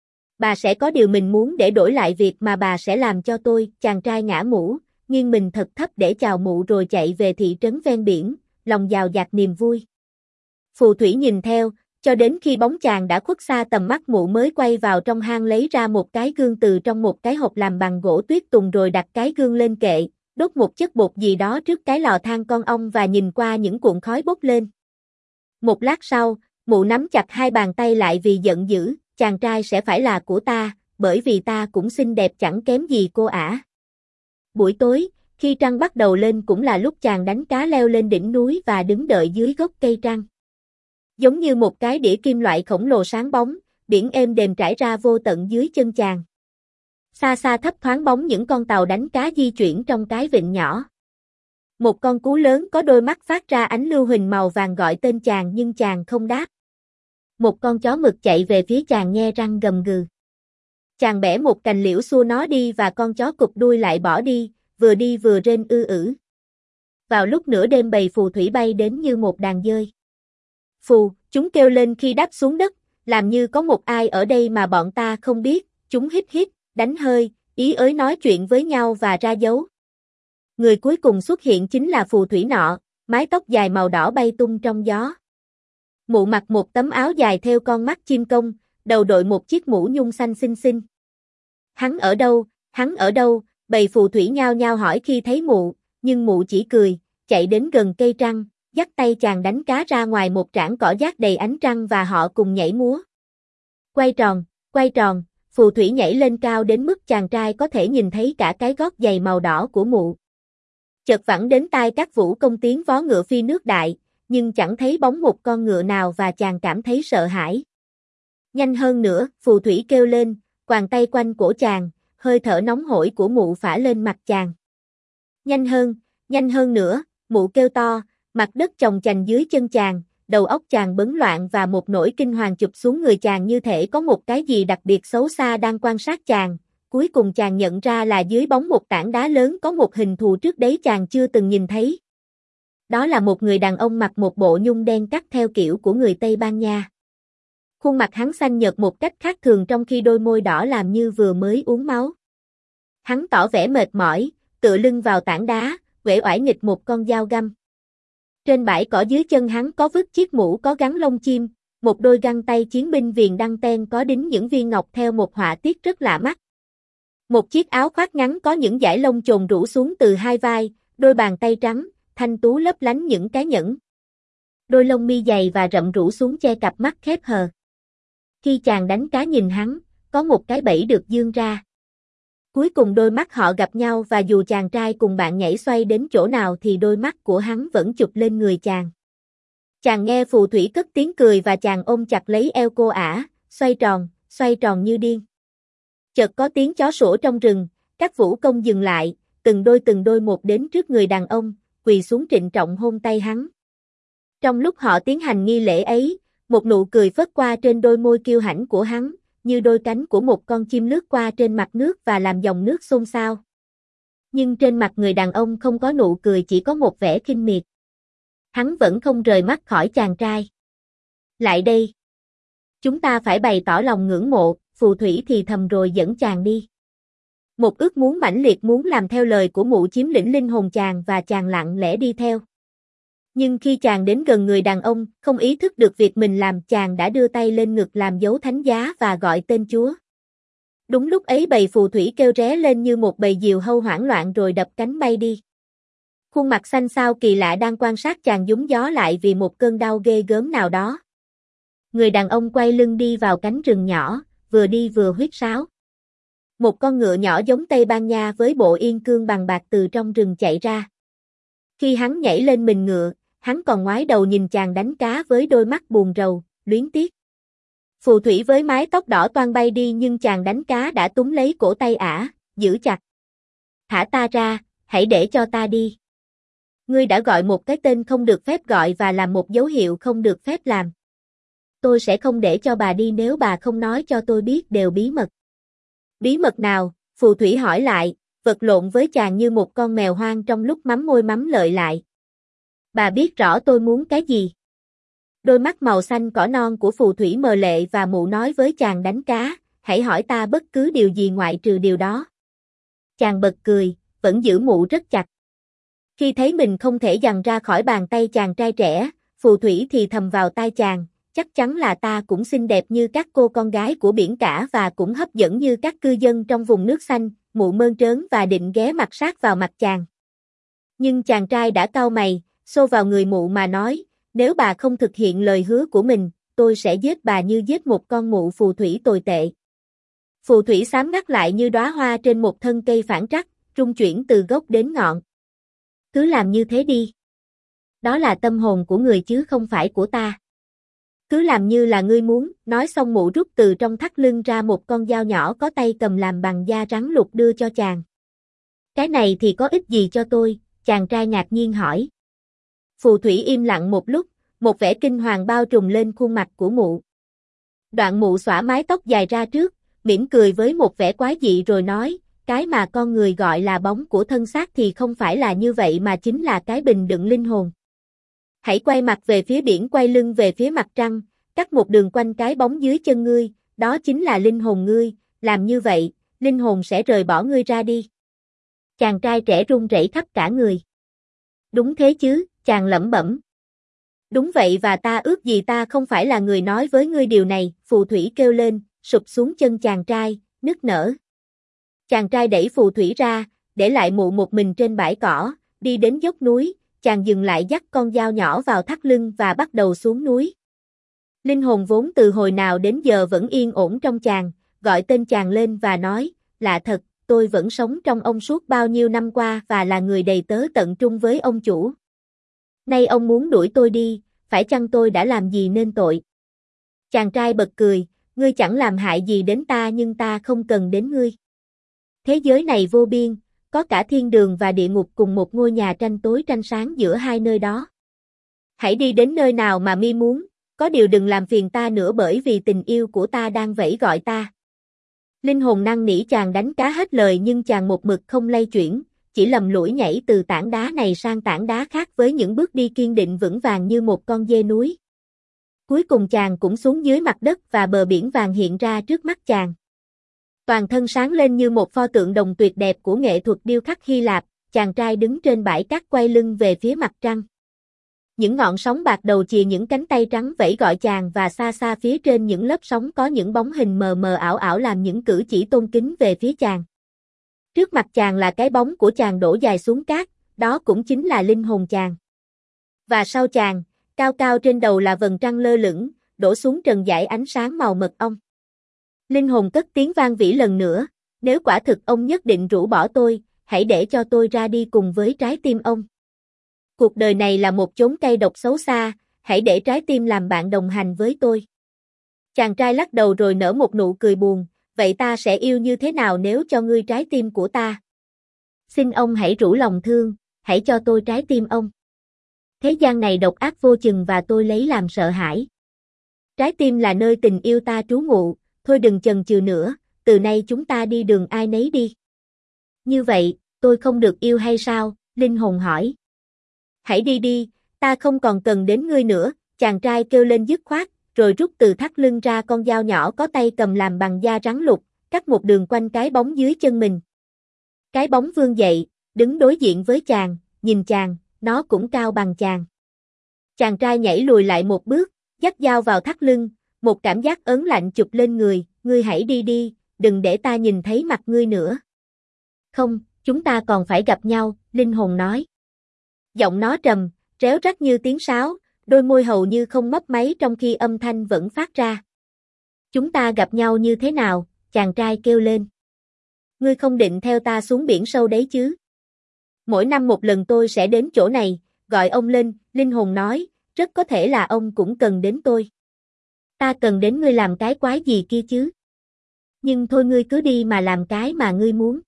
Bà sẽ có điều mình muốn để đổi lại việc mà bà sẽ làm cho tôi. Chàng trai ngã mũ, nghiêng mình thật thấp để chào mụ rồi chạy về thị trấn ven biển, lòng dào dạt niềm vui. Phù thủy nhìn theo, cho đến khi bóng chàng đã khuất xa tầm mắt mụ mới quay vào trong hang lấy ra một cái gương từ trong một cái hộp làm bằng gỗ tuyết tùng rồi đặt cái gương lên kệ, đốt một chất bột gì đó trước cái lò than con ong và nhìn qua những cuộn khói bốc lên. Một lát sau, mụ nắm chặt hai bàn tay lại vì giận dữ, chàng trai sẽ phải là của ta, bởi vì ta cũng xinh đẹp chẳng kém gì cô ả. Buổi tối, khi trăng bắt đầu lên cũng là lúc chàng đánh cá leo lên đỉnh núi và đứng đợi dưới gốc cây trăng. Giống như một cái đĩa kim loại khổng lồ sáng bóng, biển êm đềm trải ra vô tận dưới chân chàng. Xa xa thấp thoáng bóng những con tàu đánh cá di chuyển trong cái vịnh nhỏ. Một con cú lớn có đôi mắt phát ra ánh lưu huỳnh màu vàng gọi tên chàng nhưng chàng không đáp. Một con chó mực chạy về phía chàng nhe răng gầm gừ. Chàng bẻ một cành liễu xua nó đi và con chó cụp đuôi lại bỏ đi, vừa đi vừa rên ư ử. Vào lúc nửa đêm bầy phù thủy bay đến như một đàn dơi. Phù, chúng kêu lên khi đáp xuống đất, làm như có một ai ở đây mà bọn ta không biết, chúng hít hít, đánh hơi, ý ới nói chuyện với nhau và ra dấu. Người cuối cùng xuất hiện chính là phù thủy nọ, mái tóc dài màu đỏ bay tung trong gió. Mụ mặc một tấm áo dài theo con mắt chim công, đầu đội một chiếc mũ nhung xanh xinh xinh. Hắn ở đâu, hắn ở đâu, bầy phù thủy nhao nhao hỏi khi thấy mụ, nhưng mụ chỉ cười, chạy đến gần cây trăng, dắt tay chàng đánh cá ra ngoài một trảng cỏ dát đầy ánh trăng và họ cùng nhảy múa. Quay tròn, quay tròn, phù thủy nhảy lên cao đến mức chàng trai có thể nhìn thấy cả cái gót giày màu đỏ của mụ. Chợt vẳng đến tai các vũ công tiếng vó ngựa phi nước đại, nhưng chẳng thấy bóng một con ngựa nào và chàng cảm thấy sợ hãi. Nhanh hơn nữa, phù thủy kêu lên, quàng tay quanh cổ chàng, hơi thở nóng hổi của mụ phả lên mặt chàng. Nhanh hơn, nhanh hơn nữa, mụ kêu to, mặt đất chồng chành dưới chân chàng, đầu óc chàng bấn loạn và một nỗi kinh hoàng chụp xuống người chàng như thể có một cái gì đặc biệt xấu xa đang quan sát chàng. Cuối cùng chàng nhận ra là dưới bóng một tảng đá lớn có một hình thù trước đấy chàng chưa từng nhìn thấy. Đó là một người đàn ông mặc một bộ nhung đen cắt theo kiểu của người Tây Ban Nha. Khuôn mặt hắn xanh nhợt một cách khác thường trong khi đôi môi đỏ làm như vừa mới uống máu. Hắn tỏ vẻ mệt mỏi, tựa lưng vào tảng đá, uể oải nghịch một con dao găm. Trên bãi cỏ dưới chân hắn có vứt chiếc mũ có gắn lông chim, một đôi găng tay chiến binh viền đăng ten có đính những viên ngọc theo một họa tiết rất lạ mắt. Một chiếc áo khoác ngắn có những dải lông chồn rủ xuống từ hai vai, đôi bàn tay trắng, thanh tú lấp lánh những cái nhẫn. Đôi lông mi dày và rậm rủ xuống che cặp mắt khép hờ. Khi chàng đánh cá nhìn hắn, có một cái bẫy được dương ra. Cuối cùng đôi mắt họ gặp nhau và dù chàng trai cùng bạn nhảy xoay đến chỗ nào thì đôi mắt của hắn vẫn chụp lên người chàng. Chàng nghe phù thủy cất tiếng cười và chàng ôm chặt lấy eo cô ả, xoay tròn, xoay tròn như điên. Chợt có tiếng chó sủa trong rừng, các vũ công dừng lại, từng đôi từng đôi một đến trước người đàn ông, quỳ xuống trịnh trọng hôn tay hắn. Trong lúc họ tiến hành nghi lễ ấy, một nụ cười phất qua trên đôi môi kiêu hãnh của hắn, như đôi cánh của một con chim lướt qua trên mặt nước và làm dòng nước xôn xao. Nhưng trên mặt người đàn ông không có nụ cười, chỉ có một vẻ khinh miệt. Hắn vẫn không rời mắt khỏi chàng trai. Lại đây. Chúng ta phải bày tỏ lòng ngưỡng mộ, phù thủy thì thầm rồi dẫn chàng đi. Một ước muốn mãnh liệt muốn làm theo lời của mụ chiếm lĩnh linh hồn chàng và chàng lặng lẽ đi theo. Nhưng khi chàng đến gần người đàn ông, không ý thức được việc mình làm, chàng đã đưa tay lên ngực làm dấu thánh giá và gọi tên Chúa. Đúng lúc ấy bầy phù thủy kêu ré lên như một bầy diều hâu hoảng loạn rồi đập cánh bay đi. Khuôn mặt xanh xao kỳ lạ đang quan sát chàng nhúng gió lại vì một cơn đau ghê gớm nào đó. Người đàn ông quay lưng đi vào cánh rừng nhỏ, vừa đi vừa huýt sáo. Một con ngựa nhỏ giống Tây Ban Nha với bộ yên cương bằng bạc từ trong rừng chạy ra. Khi hắn nhảy lên mình ngựa, hắn còn ngoái đầu nhìn chàng đánh cá với đôi mắt buồn rầu, luyến tiếc. Phù thủy với mái tóc đỏ toan bay đi nhưng chàng đánh cá đã túm lấy cổ tay ả, giữ chặt. Thả ta ra, hãy để cho ta đi. Ngươi đã gọi một cái tên không được phép gọi và làm một dấu hiệu không được phép làm. Tôi sẽ không để cho bà đi nếu bà không nói cho tôi biết đều bí mật. Bí mật nào? Phù thủy hỏi lại, vật lộn với chàng như một con mèo hoang trong lúc mắm môi mắm lợi lại. Bà biết rõ tôi muốn cái gì. Đôi mắt màu xanh cỏ non của phù thủy mờ lệ và mụ nói với chàng đánh cá, hãy hỏi ta bất cứ điều gì ngoại trừ điều đó. Chàng bật cười, vẫn giữ mụ rất chặt. Khi thấy mình không thể giằng ra khỏi bàn tay chàng trai trẻ, phù thủy thì thầm vào tai chàng, chắc chắn là ta cũng xinh đẹp như các cô con gái của biển cả và cũng hấp dẫn như các cư dân trong vùng nước xanh. Mụ mơn trớn và định ghé mặt sát vào mặt chàng. Nhưng chàng trai đã cau mày, xô vào người mụ mà nói, nếu bà không thực hiện lời hứa của mình, tôi sẽ giết bà như giết một con mụ phù thủy tồi tệ. Phù thủy xám ngắt lại như đóa hoa trên một thân cây phản trắc, rung chuyển từ gốc đến ngọn. Cứ làm như thế đi. Đó là tâm hồn của người chứ không phải của ta. Cứ làm như là ngươi muốn, nói xong mụ rút từ trong thắt lưng ra một con dao nhỏ có tay cầm làm bằng da rắn lục đưa cho chàng. Cái này thì có ích gì cho tôi? Chàng trai ngạc nhiên hỏi. Phù thủy im lặng một lúc, một vẻ kinh hoàng bao trùm lên khuôn mặt của mụ. Đoạn mụ xõa mái tóc dài ra trước, mỉm cười với một vẻ quái dị rồi nói, cái mà con người gọi là bóng của thân xác thì không phải là như vậy mà chính là cái bình đựng linh hồn. Hãy quay mặt về phía biển, quay lưng về phía mặt trăng, cắt một đường quanh cái bóng dưới chân ngươi, đó chính là linh hồn ngươi, làm như vậy, linh hồn sẽ rời bỏ ngươi ra đi. Chàng trai trẻ run rẩy khắp cả người. Đúng thế chứ, chàng lẩm bẩm. Đúng vậy, và ta ước gì ta không phải là người nói với ngươi điều này, phù thủy kêu lên, sụp xuống chân chàng trai, nức nở. Chàng trai đẩy phù thủy ra, để lại mụ một mình trên bãi cỏ, đi đến dốc núi, chàng dừng lại dắt con dao nhỏ vào thắt lưng và bắt đầu xuống núi. Linh hồn vốn từ hồi nào đến giờ vẫn yên ổn trong chàng, gọi tên chàng lên và nói, lạ thật, tôi vẫn sống trong ông suốt bao nhiêu năm qua và là người đầy tớ tận trung với ông chủ. Nay ông muốn đuổi tôi đi, phải chăng tôi đã làm gì nên tội? Chàng trai bật cười, ngươi chẳng làm hại gì đến ta nhưng ta không cần đến ngươi. Thế giới này vô biên, có cả thiên đường và địa ngục cùng một ngôi nhà tranh tối tranh sáng giữa hai nơi đó. Hãy đi đến nơi nào mà mi muốn, có điều đừng làm phiền ta nữa bởi vì tình yêu của ta đang vẫy gọi ta. Linh hồn năn nỉ chàng đánh cá hết lời nhưng chàng một mực không lay chuyển, chỉ lầm lũi nhảy từ tảng đá này sang tảng đá khác với những bước đi kiên định vững vàng như một con dê núi. Cuối cùng chàng cũng xuống dưới mặt đất và bờ biển vàng hiện ra trước mắt chàng. Toàn thân sáng lên như một pho tượng đồng tuyệt đẹp của nghệ thuật điêu khắc Hy Lạp, chàng trai đứng trên bãi cát quay lưng về phía mặt trăng. Những ngọn sóng bạc đầu chìa những cánh tay trắng vẫy gọi chàng và xa xa phía trên những lớp sóng có những bóng hình mờ mờ ảo ảo làm những cử chỉ tôn kính về phía chàng. Trước mặt chàng là cái bóng của chàng đổ dài xuống cát, đó cũng chính là linh hồn chàng. Và sau chàng, cao cao trên đầu là vầng trăng lơ lửng, đổ xuống trần dải ánh sáng màu mật ong. Linh hồn cất tiếng vang vĩ lần nữa, nếu quả thực ông nhất định rũ bỏ tôi, hãy để cho tôi ra đi cùng với trái tim ông. Cuộc đời này là một chốn cây độc xấu xa, hãy để trái tim làm bạn đồng hành với tôi. Chàng trai lắc đầu rồi nở một nụ cười buồn, vậy ta sẽ yêu như thế nào nếu cho ngươi trái tim của ta? Xin ông hãy rủ lòng thương, hãy cho tôi trái tim ông. Thế gian này độc ác vô chừng và tôi lấy làm sợ hãi. Trái tim là nơi tình yêu ta trú ngụ, thôi đừng chần chừ nữa, từ nay chúng ta đi đường ai nấy đi. Như vậy, tôi không được yêu hay sao? Linh hồn hỏi. Hãy đi đi, ta không còn cần đến ngươi nữa, chàng trai kêu lên dứt khoát, rồi rút từ thắt lưng ra con dao nhỏ có tay cầm làm bằng da rắn lục, cắt một đường quanh cái bóng dưới chân mình. Cái bóng vươn dậy, đứng đối diện với chàng, nhìn chàng, nó cũng cao bằng chàng. Chàng trai nhảy lùi lại một bước, dắt dao vào thắt lưng, một cảm giác ớn lạnh chụp lên người, ngươi hãy đi đi, đừng để ta nhìn thấy mặt ngươi nữa. Không, chúng ta còn phải gặp nhau, linh hồn nói. Giọng nó trầm, réo rắt như tiếng sáo, đôi môi hầu như không mấp máy trong khi âm thanh vẫn phát ra. Chúng ta gặp nhau như thế nào? Chàng trai kêu lên. Ngươi không định theo ta xuống biển sâu đấy chứ? Mỗi năm một lần tôi sẽ đến chỗ này, gọi ông lên, linh hồn nói, rất có thể là ông cũng cần đến tôi. Ta cần đến ngươi làm cái quái gì kia chứ? Nhưng thôi ngươi cứ đi mà làm cái mà ngươi muốn.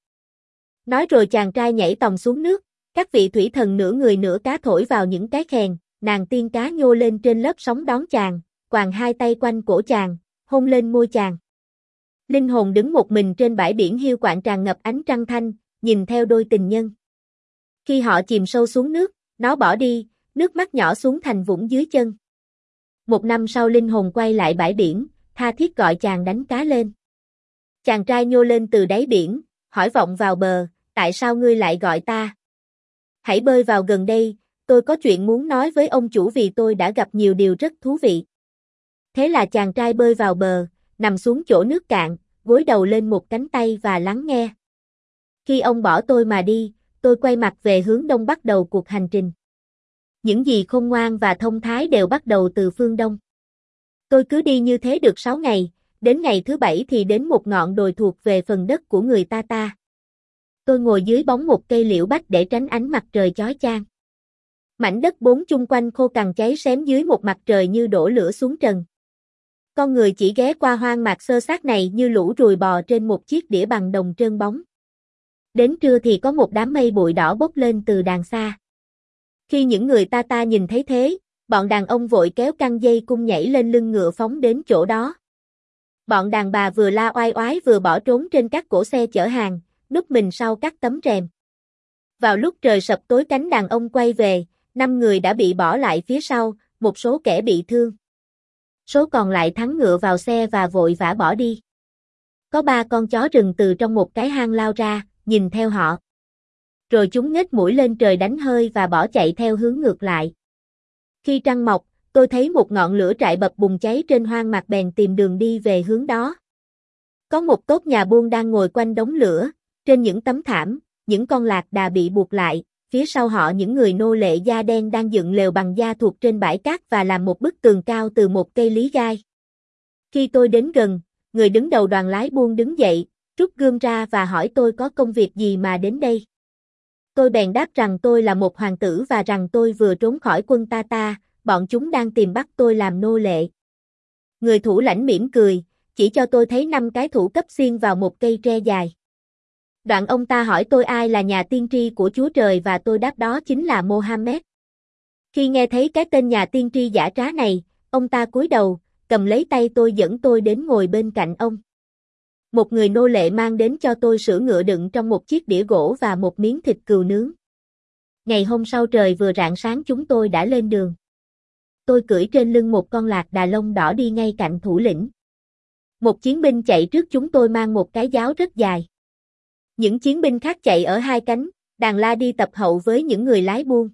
Nói rồi chàng trai nhảy tòng xuống nước, các vị thủy thần nửa người nửa cá thổi vào những cái khèn, nàng tiên cá nhô lên trên lớp sóng đón chàng, quàng hai tay quanh cổ chàng, hôn lên môi chàng. Linh hồn đứng một mình trên bãi biển hiu quạnh tràn ngập ánh trăng thanh, nhìn theo đôi tình nhân. Khi họ chìm sâu xuống nước, nó bỏ đi, nước mắt nhỏ xuống thành vũng dưới chân. Một năm sau linh hồn quay lại bãi biển, tha thiết gọi chàng đánh cá lên. Chàng trai nhô lên từ đáy biển, hỏi vọng vào bờ, tại sao ngươi lại gọi ta? Hãy bơi vào gần đây, tôi có chuyện muốn nói với ông chủ vì tôi đã gặp nhiều điều rất thú vị. Thế là chàng trai bơi vào bờ, nằm xuống chỗ nước cạn, gối đầu lên một cánh tay và lắng nghe. Khi ông bỏ tôi mà đi, tôi quay mặt về hướng đông bắt đầu cuộc hành trình. Những gì khôn ngoan và thông thái đều bắt đầu từ phương đông. Tôi cứ đi như thế được sáu ngày, đến ngày thứ bảy thì đến một ngọn đồi thuộc về phần đất của người ta ta. Tôi ngồi dưới bóng một cây liễu bách để tránh ánh mặt trời chói chang. Mảnh đất bốn chung quanh khô cằn cháy xém dưới một mặt trời như đổ lửa xuống trần. Con người chỉ ghé qua hoang mạc xơ xác này như lũ ruồi bò trên một chiếc đĩa bằng đồng trơn bóng. Đến trưa thì có một đám mây bụi đỏ bốc lên từ đàng xa. Khi những người ta ta nhìn thấy thế, bọn đàn ông vội kéo căng dây cung nhảy lên lưng ngựa phóng đến chỗ đó. Bọn đàn bà vừa la oai oái vừa bỏ trốn trên các cỗ xe chở hàng, núp mình sau các tấm rèm. Vào lúc trời sập tối cánh đàn ông quay về, năm người đã bị bỏ lại phía sau, một số kẻ bị thương. Số còn lại thắng ngựa vào xe và vội vã bỏ đi. Có ba con chó rừng từ trong một cái hang lao ra, nhìn theo họ. Rồi chúng nhếch mũi lên trời đánh hơi và bỏ chạy theo hướng ngược lại. Khi trăng mọc, tôi thấy một ngọn lửa trại bập bùng cháy trên hoang mạc bèn tìm đường đi về hướng đó. Có một tốp nhà buôn đang ngồi quanh đống lửa, trên những tấm thảm, những con lạc đà bị buộc lại, phía sau họ những người nô lệ da đen đang dựng lều bằng da thuộc trên bãi cát và làm một bức tường cao từ một cây lý gai. Khi tôi đến gần, người đứng đầu đoàn lái buôn đứng dậy, rút gươm ra và hỏi tôi có công việc gì mà đến đây. Tôi bèn đáp rằng tôi là một hoàng tử và rằng tôi vừa trốn khỏi quân Ta Ta, bọn chúng đang tìm bắt tôi làm nô lệ. Người thủ lãnh mỉm cười, chỉ cho tôi thấy năm cái thủ cấp xiên vào một cây tre dài. Đoạn ông ta hỏi tôi ai là nhà tiên tri của Chúa Trời và tôi đáp đó chính là Mohammed. Khi nghe thấy cái tên nhà tiên tri giả trá này, ông ta cúi đầu, cầm lấy tay tôi dẫn tôi đến ngồi bên cạnh ông. Một người nô lệ mang đến cho tôi sữa ngựa đựng trong một chiếc đĩa gỗ và một miếng thịt cừu nướng. Ngày hôm sau trời vừa rạng sáng chúng tôi đã lên đường. Tôi cưỡi trên lưng một con lạc đà lông đỏ đi ngay cạnh thủ lĩnh. Một chiến binh chạy trước chúng tôi mang một cái giáo rất dài. Những chiến binh khác chạy ở hai cánh, đàn la đi tập hậu với những người lái buôn.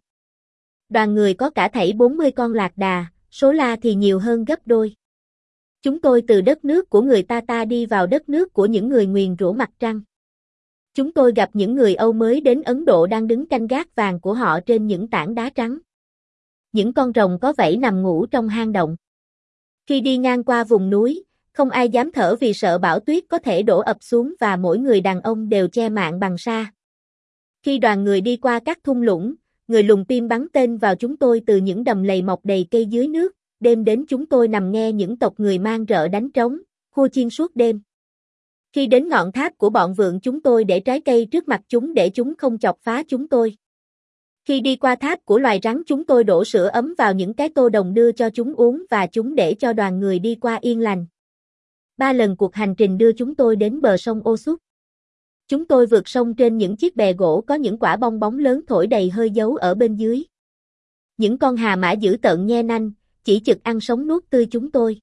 Đoàn người có cả thảy bốn mươi con lạc đà, số la thì nhiều hơn gấp đôi. Chúng tôi từ đất nước của người Ta Ta đi vào đất nước của những người nguyền rủa mặt trăng. Chúng tôi gặp những người Âu mới đến Ấn Độ đang đứng canh gác vàng của họ trên những tảng đá trắng. Những con rồng có vảy nằm ngủ trong hang động. Khi đi ngang qua vùng núi, không ai dám thở vì sợ bão tuyết có thể đổ ập xuống và mỗi người đàn ông đều che mạn bằng sa. Khi đoàn người đi qua các thung lũng, người lùng tim bắn tên vào chúng tôi từ những đầm lầy mọc đầy cây dưới nước, đêm đến chúng tôi nằm nghe những tộc người mang rợ đánh trống, khua chiên suốt đêm. Khi đến ngọn tháp của bọn vượn chúng tôi để trái cây trước mặt chúng để chúng không chọc phá chúng tôi. Khi đi qua tháp của loài rắn chúng tôi đổ sữa ấm vào những cái tô đồng đưa cho chúng uống và chúng để cho đoàn người đi qua yên lành. Ba lần cuộc hành trình đưa chúng tôi đến bờ sông Ô Sút. Chúng tôi vượt sông trên những chiếc bè gỗ có những quả bong bóng lớn thổi đầy hơi dấu ở bên dưới. Những con hà mã dữ tợn nhe nanh, chỉ chực ăn sống nuốt tươi chúng tôi.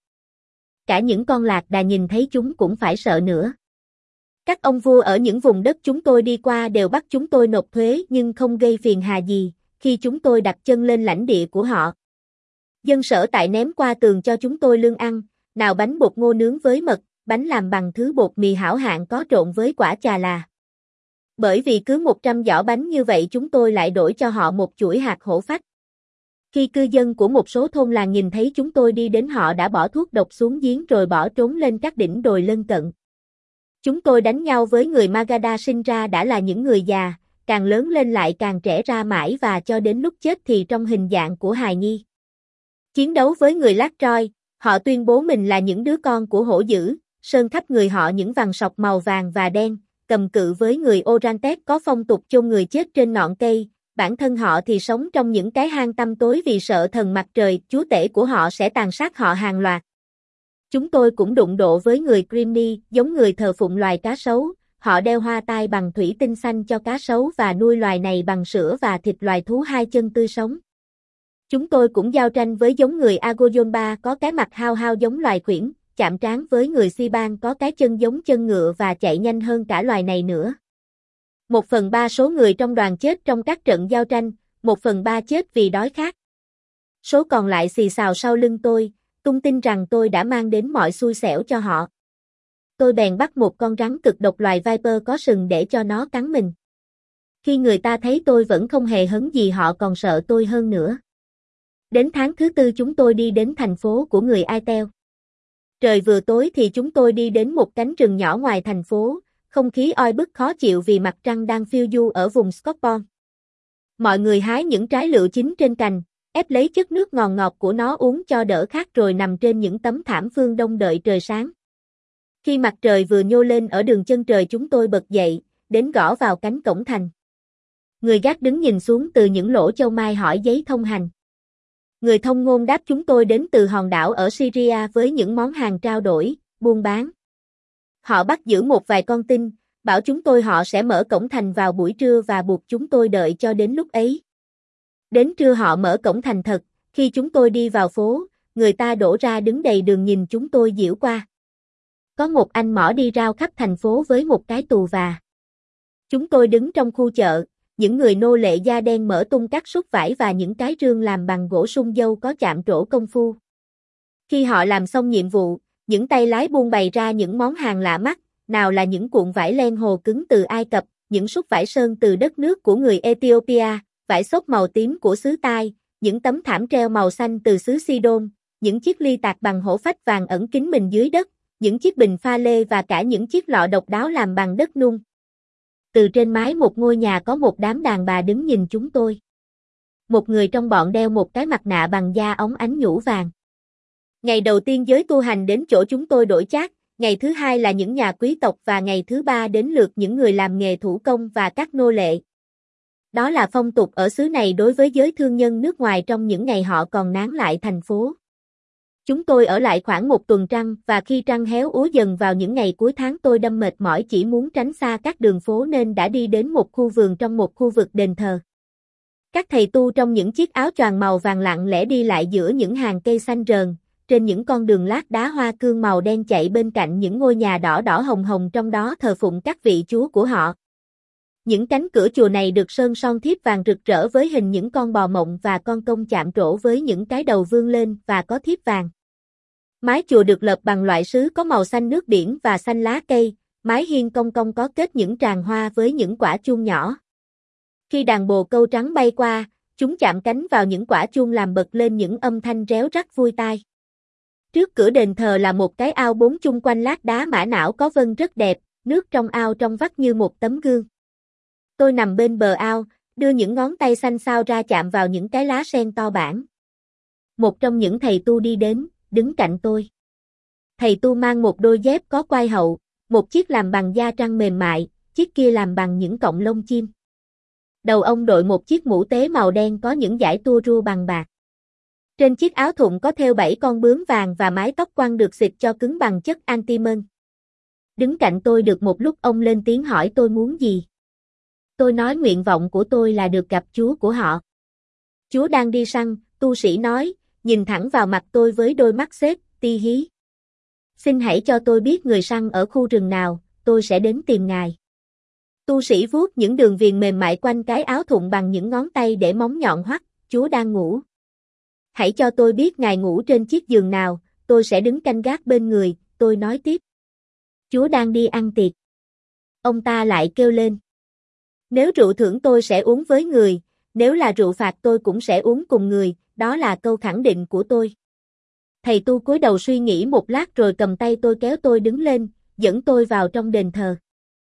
Cả những con lạc đà nhìn thấy chúng cũng phải sợ nữa. Các ông vua ở những vùng đất chúng tôi đi qua đều bắt chúng tôi nộp thuế nhưng không gây phiền hà gì, khi chúng tôi đặt chân lên lãnh địa của họ. Dân sở tại ném qua tường cho chúng tôi lương ăn, nào bánh bột ngô nướng với mật, bánh làm bằng thứ bột mì hảo hạng có trộn với quả chà là. Bởi vì cứ một trăm giỏ bánh như vậy chúng tôi lại đổi cho họ một chuỗi hạt hổ phách. Khi cư dân của một số thôn làng nhìn thấy chúng tôi đi đến họ đã bỏ thuốc độc xuống giếng rồi bỏ trốn lên các đỉnh đồi lân cận. Chúng tôi đánh nhau với người Magadha sinh ra đã là những người già, càng lớn lên lại càng trẻ ra mãi và cho đến lúc chết thì trong hình dạng của hài nhi. Chiến đấu với người Laktroy, họ tuyên bố mình là những đứa con của hổ dữ, sơn khắp người họ những vằn sọc màu vàng và đen, cầm cự với người Orantes có phong tục chôn người chết trên ngọn cây, bản thân họ thì sống trong những cái hang tăm tối vì sợ thần mặt trời, chúa tể của họ sẽ tàn sát họ hàng loạt. Chúng tôi cũng đụng độ với người Crimea, giống người thờ phụng loài cá sấu, họ đeo hoa tai bằng thủy tinh xanh cho cá sấu và nuôi loài này bằng sữa và thịt loài thú hai chân tươi sống. Chúng tôi cũng giao tranh với giống người Agoyonba có cái mặt hao hao giống loài khuyển, chạm trán với người Siban có cái chân giống chân ngựa và chạy nhanh hơn cả loài này nữa. Một phần ba số người trong đoàn chết trong các trận giao tranh, một phần ba chết vì đói khát. Số còn lại xì xào sau lưng tôi, tung tin rằng tôi đã mang đến mọi xui xẻo cho họ. Tôi bèn bắt một con rắn cực độc loài Viper có sừng để cho nó cắn mình. Khi người ta thấy tôi vẫn không hề hấn gì họ còn sợ tôi hơn nữa. Đến tháng thứ tư chúng tôi đi đến thành phố của người Aitel. Trời vừa tối thì chúng tôi đi đến một cánh rừng nhỏ ngoài thành phố, không khí oi bức khó chịu vì mặt trăng đang phiêu du ở vùng Scorpion. Mọi người hái những trái lựu chín trên cành, ép lấy chất nước ngọt ngọt của nó uống cho đỡ khát rồi nằm trên những tấm thảm phương đông đợi trời sáng. Khi mặt trời vừa nhô lên ở đường chân trời chúng tôi bật dậy, đến gõ vào cánh cổng thành. Người gác đứng nhìn xuống từ những lỗ châu mai hỏi giấy thông hành. Người thông ngôn đáp chúng tôi đến từ hòn đảo ở Syria với những món hàng trao đổi, buôn bán. Họ bắt giữ một vài con tin, bảo chúng tôi họ sẽ mở cổng thành vào buổi trưa và buộc chúng tôi đợi cho đến lúc ấy. Đến trưa họ mở cổng thành thật, khi chúng tôi đi vào phố, người ta đổ ra đứng đầy đường nhìn chúng tôi giễu qua. Có một anh mõ đi rao khắp thành phố với một cái tù và. Chúng tôi đứng trong khu chợ, những người nô lệ da đen mở tung các sút vải và những cái rương làm bằng gỗ sung dâu có chạm trổ công phu. Khi họ làm xong nhiệm vụ, những tay lái buôn bày ra những món hàng lạ mắt, nào là những cuộn vải len hồ cứng từ Ai Cập, những sút vải sơn từ đất nước của người Ethiopia, vải xốp màu tím của xứ Tai, những tấm thảm treo màu xanh từ xứ Sidon, những chiếc ly tạc bằng hổ phách vàng ẩn kín mình dưới đất, những chiếc bình pha lê và cả những chiếc lọ độc đáo làm bằng đất nung. Từ trên mái một ngôi nhà có một đám đàn bà đứng nhìn chúng tôi. Một người trong bọn đeo một cái mặt nạ bằng da óng ánh nhũ vàng. Ngày đầu tiên giới tu hành đến chỗ chúng tôi đổi chác, ngày thứ hai là những nhà quý tộc và ngày thứ ba đến lượt những người làm nghề thủ công và các nô lệ. Đó là phong tục ở xứ này đối với giới thương nhân nước ngoài trong những ngày họ còn nán lại thành phố. Chúng tôi ở lại khoảng một tuần trăng và khi trăng héo úa dần vào những ngày cuối tháng tôi đâm mệt mỏi chỉ muốn tránh xa các đường phố nên đã đi đến một khu vườn trong một khu vực đền thờ. Các thầy tu trong những chiếc áo choàng màu vàng lặng lẽ đi lại giữa những hàng cây xanh rờn, trên những con đường lát đá hoa cương màu đen chạy bên cạnh những ngôi nhà đỏ đỏ hồng hồng trong đó thờ phụng các vị chúa của họ. Những cánh cửa chùa này được sơn son thiếp vàng rực rỡ với hình những con bò mộng và con công chạm trổ với những cái đầu vươn lên và có thiếp vàng. Mái chùa được lợp bằng loại sứ có màu xanh nước biển và xanh lá cây, mái hiên cong cong có kết những tràng hoa với những quả chuông nhỏ. Khi đàn bồ câu trắng bay qua, chúng chạm cánh vào những quả chuông làm bật lên những âm thanh réo rắt vui tai. Trước cửa đền thờ là một cái ao bốn chung quanh lát đá mã não có vân rất đẹp, nước trong ao trong vắt như một tấm gương. Tôi nằm bên bờ ao, đưa những ngón tay xanh xao ra chạm vào những cái lá sen to bản. Một trong những thầy tu đi đến, đứng cạnh tôi. Thầy tu mang một đôi dép có quai hậu, một chiếc làm bằng da trăng mềm mại, chiếc kia làm bằng những cọng lông chim. Đầu ông đội một chiếc mũ tế màu đen có những dải tua rua bằng bạc. Trên chiếc áo thụng có thêu bảy con bướm vàng và mái tóc quăn được xịt cho cứng bằng chất antimon. Đứng cạnh tôi được một lúc ông lên tiếng hỏi tôi muốn gì. Tôi nói nguyện vọng của tôi là được gặp Chúa của họ. Chúa đang đi săn, tu sĩ nói, nhìn thẳng vào mặt tôi với đôi mắt xếp, ti hí. Xin hãy cho tôi biết người săn ở khu rừng nào, tôi sẽ đến tìm ngài. Tu sĩ vuốt những đường viền mềm mại quanh cái áo thụng bằng những ngón tay để móng nhọn hoắt, Chúa đang ngủ. Hãy cho tôi biết ngài ngủ trên chiếc giường nào, tôi sẽ đứng canh gác bên người, tôi nói tiếp. Chúa đang đi ăn tiệc. Ông ta lại kêu lên. Nếu rượu thưởng tôi sẽ uống với người, nếu là rượu phạt tôi cũng sẽ uống cùng người, đó là câu khẳng định của tôi. Thầy tu cúi đầu suy nghĩ một lát rồi cầm tay tôi kéo tôi đứng lên, dẫn tôi vào trong đền thờ.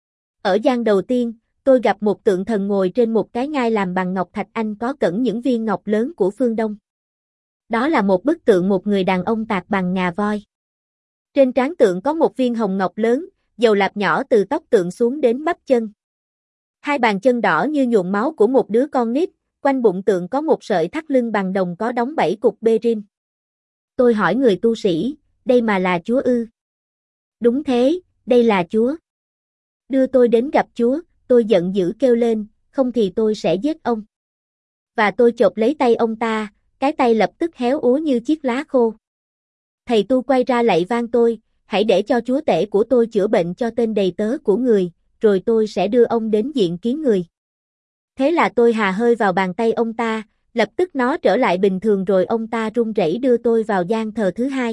Ở gian đầu tiên, tôi gặp một tượng thần ngồi trên một cái ngai làm bằng ngọc thạch anh có cẩn những viên ngọc lớn của phương Đông. Đó là một bức tượng một người đàn ông tạc bằng ngà voi. Trên trán tượng có một viên hồng ngọc lớn, dầu lạp nhỏ từ tóc tượng xuống đến bắp chân. Hai bàn chân đỏ như nhuộm máu của một đứa con nít, quanh bụng tượng có một sợi thắt lưng bằng đồng có đóng bảy cục bê rin. Tôi hỏi người tu sĩ, đây mà là Chúa ư? Đúng thế, đây là Chúa. Đưa tôi đến gặp Chúa, tôi giận dữ kêu lên, không thì tôi sẽ giết ông. Và tôi chộp lấy tay ông ta, cái tay lập tức héo úa như chiếc lá khô. Thầy tu quay ra lạy van tôi, hãy để cho Chúa tể của tôi chữa bệnh cho tên đầy tớ của người, rồi tôi sẽ đưa ông đến diện kiến người. Thế là tôi hà hơi vào bàn tay ông ta, lập tức nó trở lại bình thường rồi ông ta run rẩy đưa tôi vào gian thờ thứ hai.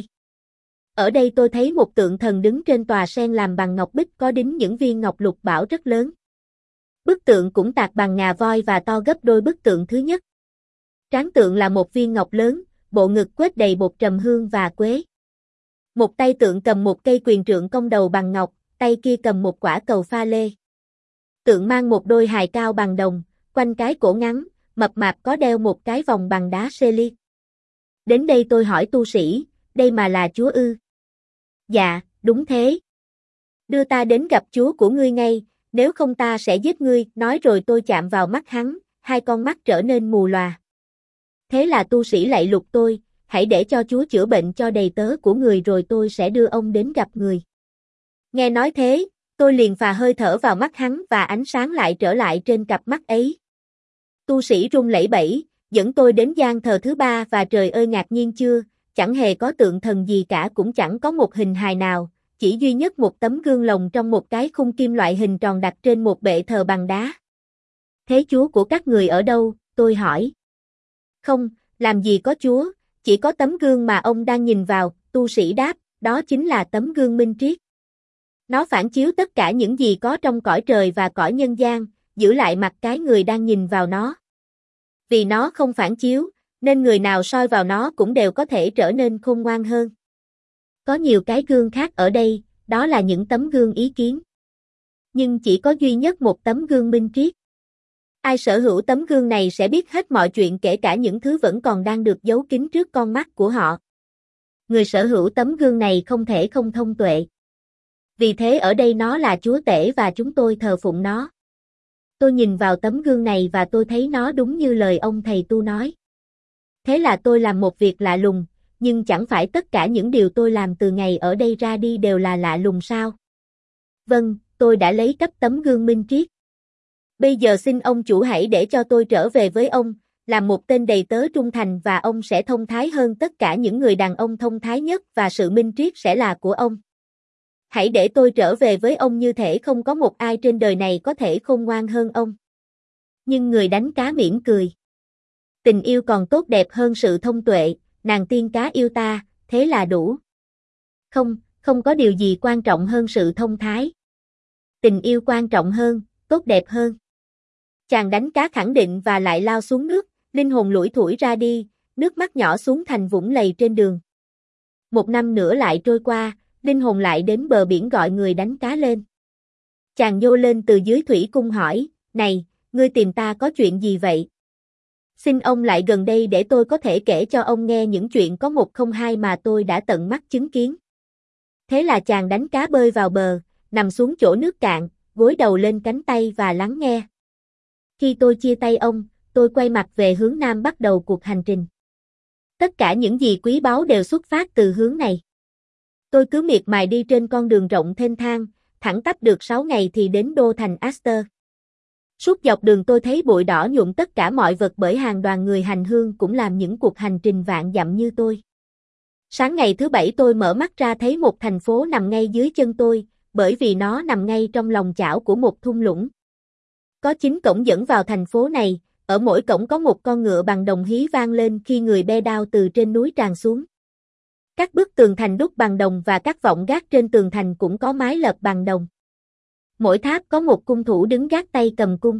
Ở đây tôi thấy một tượng thần đứng trên tòa sen làm bằng ngọc bích có đính những viên ngọc lục bảo rất lớn. Bức tượng cũng tạc bằng ngà voi và to gấp đôi bức tượng thứ nhất. Trán tượng là một viên ngọc lớn, bộ ngực quết đầy bột trầm hương và quế. Một tay tượng cầm một cây quyền trượng cong đầu bằng ngọc, tay kia cầm một quả cầu pha lê. Tượng mang một đôi hài cao bằng đồng, quanh cái cổ ngắn, mập mạp có đeo một cái vòng bằng đá sê-li. Đến đây tôi hỏi tu sĩ, đây mà là Chúa ư? Dạ, đúng thế. Đưa ta đến gặp Chúa của ngươi ngay, nếu không ta sẽ giết ngươi, nói rồi tôi chạm vào mắt hắn, hai con mắt trở nên mù lòa. Thế là tu sĩ lạy lục tôi, hãy để cho Chúa chữa bệnh cho đầy tớ của người rồi tôi sẽ đưa ông đến gặp người. Nghe nói thế, tôi liền phà hơi thở vào mắt hắn và ánh sáng lại trở lại trên cặp mắt ấy. Tu sĩ run lẩy bẩy, dẫn tôi đến gian thờ thứ ba và trời ơi ngạc nhiên chưa, chẳng hề có tượng thần gì cả, cũng chẳng có một hình hài nào, chỉ duy nhất một tấm gương lồng trong một cái khung kim loại hình tròn đặt trên một bệ thờ bằng đá. Thế Chúa của các người ở đâu? Tôi hỏi. Không, làm gì có Chúa, chỉ có tấm gương mà ông đang nhìn vào, tu sĩ đáp, đó chính là tấm gương minh triết. Nó phản chiếu tất cả những gì có trong cõi trời và cõi nhân gian, giữ lại mặt cái người đang nhìn vào nó. Vì nó không phản chiếu, nên người nào soi vào nó cũng đều có thể trở nên khôn ngoan hơn. Có nhiều cái gương khác ở đây, đó là những tấm gương ý kiến. Nhưng chỉ có duy nhất một tấm gương minh triết. Ai sở hữu tấm gương này sẽ biết hết mọi chuyện, kể cả những thứ vẫn còn đang được giấu kín trước con mắt của họ. Người sở hữu tấm gương này không thể không thông tuệ. Vì thế ở đây nó là chúa tể và chúng tôi thờ phụng nó. Tôi nhìn vào tấm gương này và tôi thấy nó đúng như lời ông thầy tu nói. Thế là tôi làm một việc lạ lùng, nhưng chẳng phải tất cả những điều tôi làm từ ngày ở đây ra đi đều là lạ lùng sao? Vâng, tôi đã lấy cấp tấm gương minh triết. Bây giờ xin ông chủ hãy để cho tôi trở về với ông, làm một tên đầy tớ trung thành, và ông sẽ thông thái hơn tất cả những người đàn ông thông thái nhất, và sự minh triết sẽ là của ông. Hãy để tôi trở về với ông, như thể không có một ai trên đời này có thể khôn ngoan hơn ông. Nhưng người đánh cá mỉm cười. Tình yêu còn tốt đẹp hơn sự thông tuệ, nàng tiên cá yêu ta, thế là đủ. Không, không có điều gì quan trọng hơn sự thông thái. Tình yêu quan trọng hơn, tốt đẹp hơn. Chàng đánh cá khẳng định và lại lao xuống nước, linh hồn lủi thủi ra đi, nước mắt nhỏ xuống thành vũng lầy trên đường. Một năm nữa lại trôi qua, linh hồn lại đến bờ biển gọi người đánh cá lên. Chàng nhô lên từ dưới thủy cung hỏi, này, ngươi tìm ta có chuyện gì vậy? Xin ông lại gần đây để tôi có thể kể cho ông nghe những chuyện có một không hai mà tôi đã tận mắt chứng kiến. Thế là chàng đánh cá bơi vào bờ, nằm xuống chỗ nước cạn, gối đầu lên cánh tay và lắng nghe. Khi tôi chia tay ông, tôi quay mặt về hướng nam bắt đầu cuộc hành trình. Tất cả những gì quý báu đều xuất phát từ hướng này. Tôi cứ miệt mài đi trên con đường rộng thênh thang, thẳng tắp được sáu ngày thì đến đô thành Aster. Suốt dọc đường tôi thấy bụi đỏ nhuộm tất cả mọi vật, bởi hàng đoàn người hành hương cũng làm những cuộc hành trình vạn dặm như tôi. Sáng ngày thứ bảy tôi mở mắt ra thấy một thành phố nằm ngay dưới chân tôi, bởi vì nó nằm ngay trong lòng chảo của một thung lũng. Có chín cổng dẫn vào thành phố này, ở mỗi cổng có một con ngựa bằng đồng hí vang lên khi người be đao từ trên núi tràn xuống. Các bức tường thành đúc bằng đồng và các vọng gác trên tường thành cũng có mái lợp bằng đồng. Mỗi tháp có một cung thủ đứng gác tay cầm cung.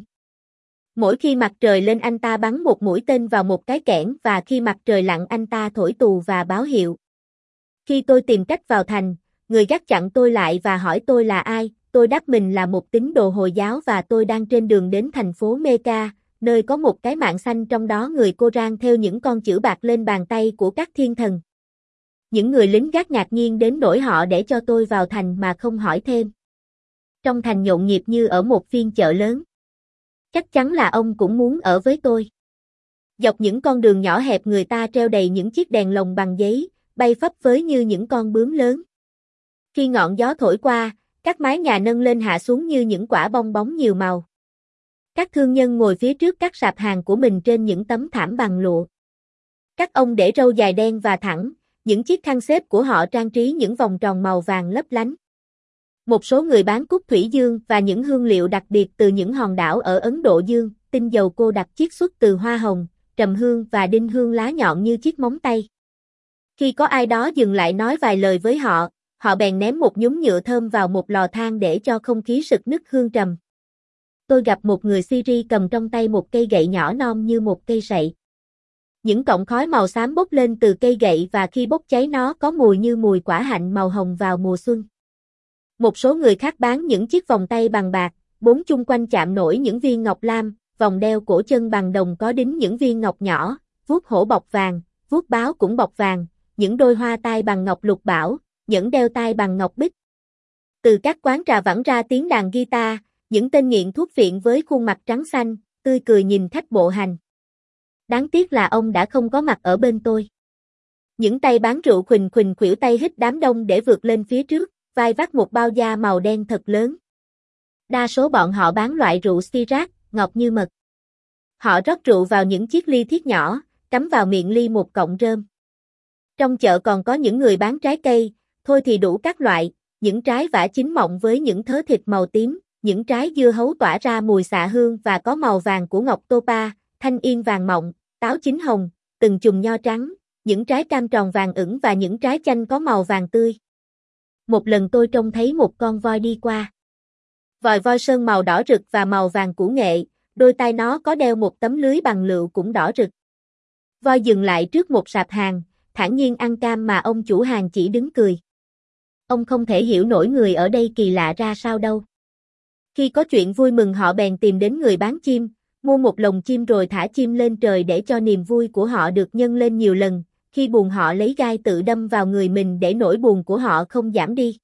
Mỗi khi mặt trời lên anh ta bắn một mũi tên vào một cái kẽn, và khi mặt trời lặn anh ta thổi tù và báo hiệu. Khi tôi tìm cách vào thành, người gác chặn tôi lại và hỏi tôi là ai. Tôi đáp mình là một tín đồ Hồi giáo và tôi đang trên đường đến thành phố Mecca, nơi có một cái mạng xanh, trong đó người Koran theo những con chữ bạc lên bàn tay của các thiên thần. Những người lính gác ngạc nhiên đến nỗi họ để cho tôi vào thành mà không hỏi thêm. Trong thành nhộn nhịp như ở một phiên chợ lớn. Chắc chắn là ông cũng muốn ở với tôi. Dọc những con đường nhỏ hẹp người ta treo đầy những chiếc đèn lồng bằng giấy, bay phấp phới như những con bướm lớn. Khi ngọn gió thổi qua, các mái nhà nâng lên hạ xuống như những quả bong bóng nhiều màu. Các thương nhân ngồi phía trước các sạp hàng của mình trên những tấm thảm bằng lụa. Các ông để râu dài đen và thẳng, những chiếc khăn xếp của họ trang trí những vòng tròn màu vàng lấp lánh. Một số người bán cúc thủy dương và những hương liệu đặc biệt từ những hòn đảo ở Ấn Độ Dương, tinh dầu cô đặc chiết xuất từ hoa hồng, trầm hương và đinh hương lá nhọn như chiếc móng tay. Khi có ai đó dừng lại nói vài lời với họ, họ bèn ném một nhúm nhựa thơm vào một lò than để cho không khí sực nức hương trầm. Tôi gặp một người Syria cầm trong tay một cây gậy nhỏ non như một cây sậy. Những cọng khói màu xám bốc lên từ cây gậy và khi bốc cháy nó có mùi như mùi quả hạnh màu hồng vào mùa xuân. Một số người khác bán những chiếc vòng tay bằng bạc, bốn chung quanh chạm nổi những viên ngọc lam, vòng đeo cổ chân bằng đồng có đính những viên ngọc nhỏ, vuốt hổ bọc vàng, vuốt báo cũng bọc vàng, những đôi hoa tai bằng ngọc lục bảo, những đeo tai bằng ngọc bích. Từ các quán trà vẳng ra tiếng đàn guitar, những tên nghiện thuốc phiện với khuôn mặt trắng xanh, tươi cười nhìn khách bộ hành. Đáng tiếc là ông đã không có mặt ở bên tôi. Những tay bán rượu khuỳnh khuỳnh khuỷu tay hít đám đông để vượt lên phía trước, vai vác một bao da màu đen thật lớn. Đa số bọn họ bán loại rượu Shiraz, ngọt như mật. Họ rót rượu vào những chiếc ly thiết nhỏ, cắm vào miệng ly một cọng rơm. Trong chợ còn có những người bán trái cây, thôi thì đủ các loại, những trái vả chín mọng với những thớ thịt màu tím, những trái dưa hấu tỏa ra mùi xạ hương và có màu vàng của ngọc topa, thanh yên vàng mọng, táo chín hồng, từng chùm nho trắng, những trái cam tròn vàng ửng và những trái chanh có màu vàng tươi. Một lần tôi trông thấy một con voi đi qua. Vòi voi sơn màu đỏ rực và màu vàng củ nghệ, đôi tai nó có đeo một tấm lưới bằng lựu cũng đỏ rực. Voi dừng lại trước một sạp hàng, thản nhiên ăn cam mà ông chủ hàng chỉ đứng cười. Ông không thể hiểu nổi người ở đây kỳ lạ ra sao đâu. Khi có chuyện vui mừng họ bèn tìm đến người bán chim, mua một lồng chim rồi thả chim lên trời để cho niềm vui của họ được nhân lên nhiều lần, khi buồn họ lấy gai tự đâm vào người mình để nỗi buồn của họ không giảm đi.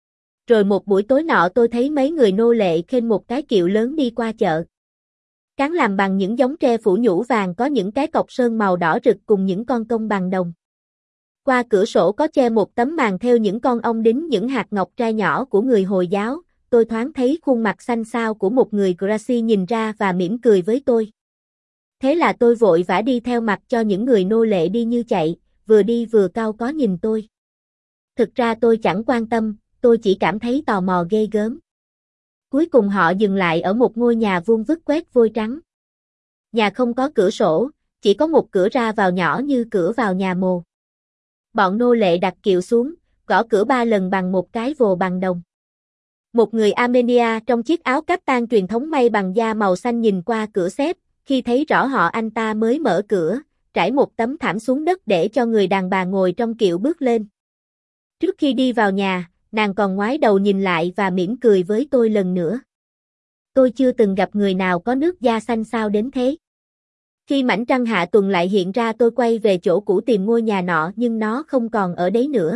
Rồi một buổi tối nọ tôi thấy mấy người nô lệ khênh một cái kiệu lớn đi qua chợ. Cán làm bằng những giống tre phủ nhũ vàng có những cái cọc sơn màu đỏ rực cùng những con công bằng đồng. Qua cửa sổ có che một tấm màn theo những con ong đính những hạt ngọc trai nhỏ của người Hồi giáo, tôi thoáng thấy khuôn mặt xanh xao của một người Gracie nhìn ra và mỉm cười với tôi. Thế là tôi vội vã đi theo mặt cho những người nô lệ đi như chạy, vừa đi vừa cau có nhìn tôi. Thực ra tôi chẳng quan tâm, tôi chỉ cảm thấy tò mò ghê gớm. Cuối cùng họ dừng lại ở một ngôi nhà vuông vức quét vôi trắng. Nhà không có cửa sổ, chỉ có một cửa ra vào nhỏ như cửa vào nhà mồ. Bọn nô lệ đặt kiệu xuống, gõ cửa ba lần bằng một cái vồ bằng đồng. Một người Armenia trong chiếc áo caftan truyền thống may bằng da màu xanh nhìn qua cửa xếp, khi thấy rõ họ anh ta mới mở cửa, trải một tấm thảm xuống đất để cho người đàn bà ngồi trong kiệu bước lên. Trước khi đi vào nhà, nàng còn ngoái đầu nhìn lại và mỉm cười với tôi lần nữa. Tôi chưa từng gặp người nào có nước da xanh xao đến thế. Khi mảnh trăng hạ tuần lại hiện ra tôi quay về chỗ cũ tìm ngôi nhà nọ nhưng nó không còn ở đấy nữa.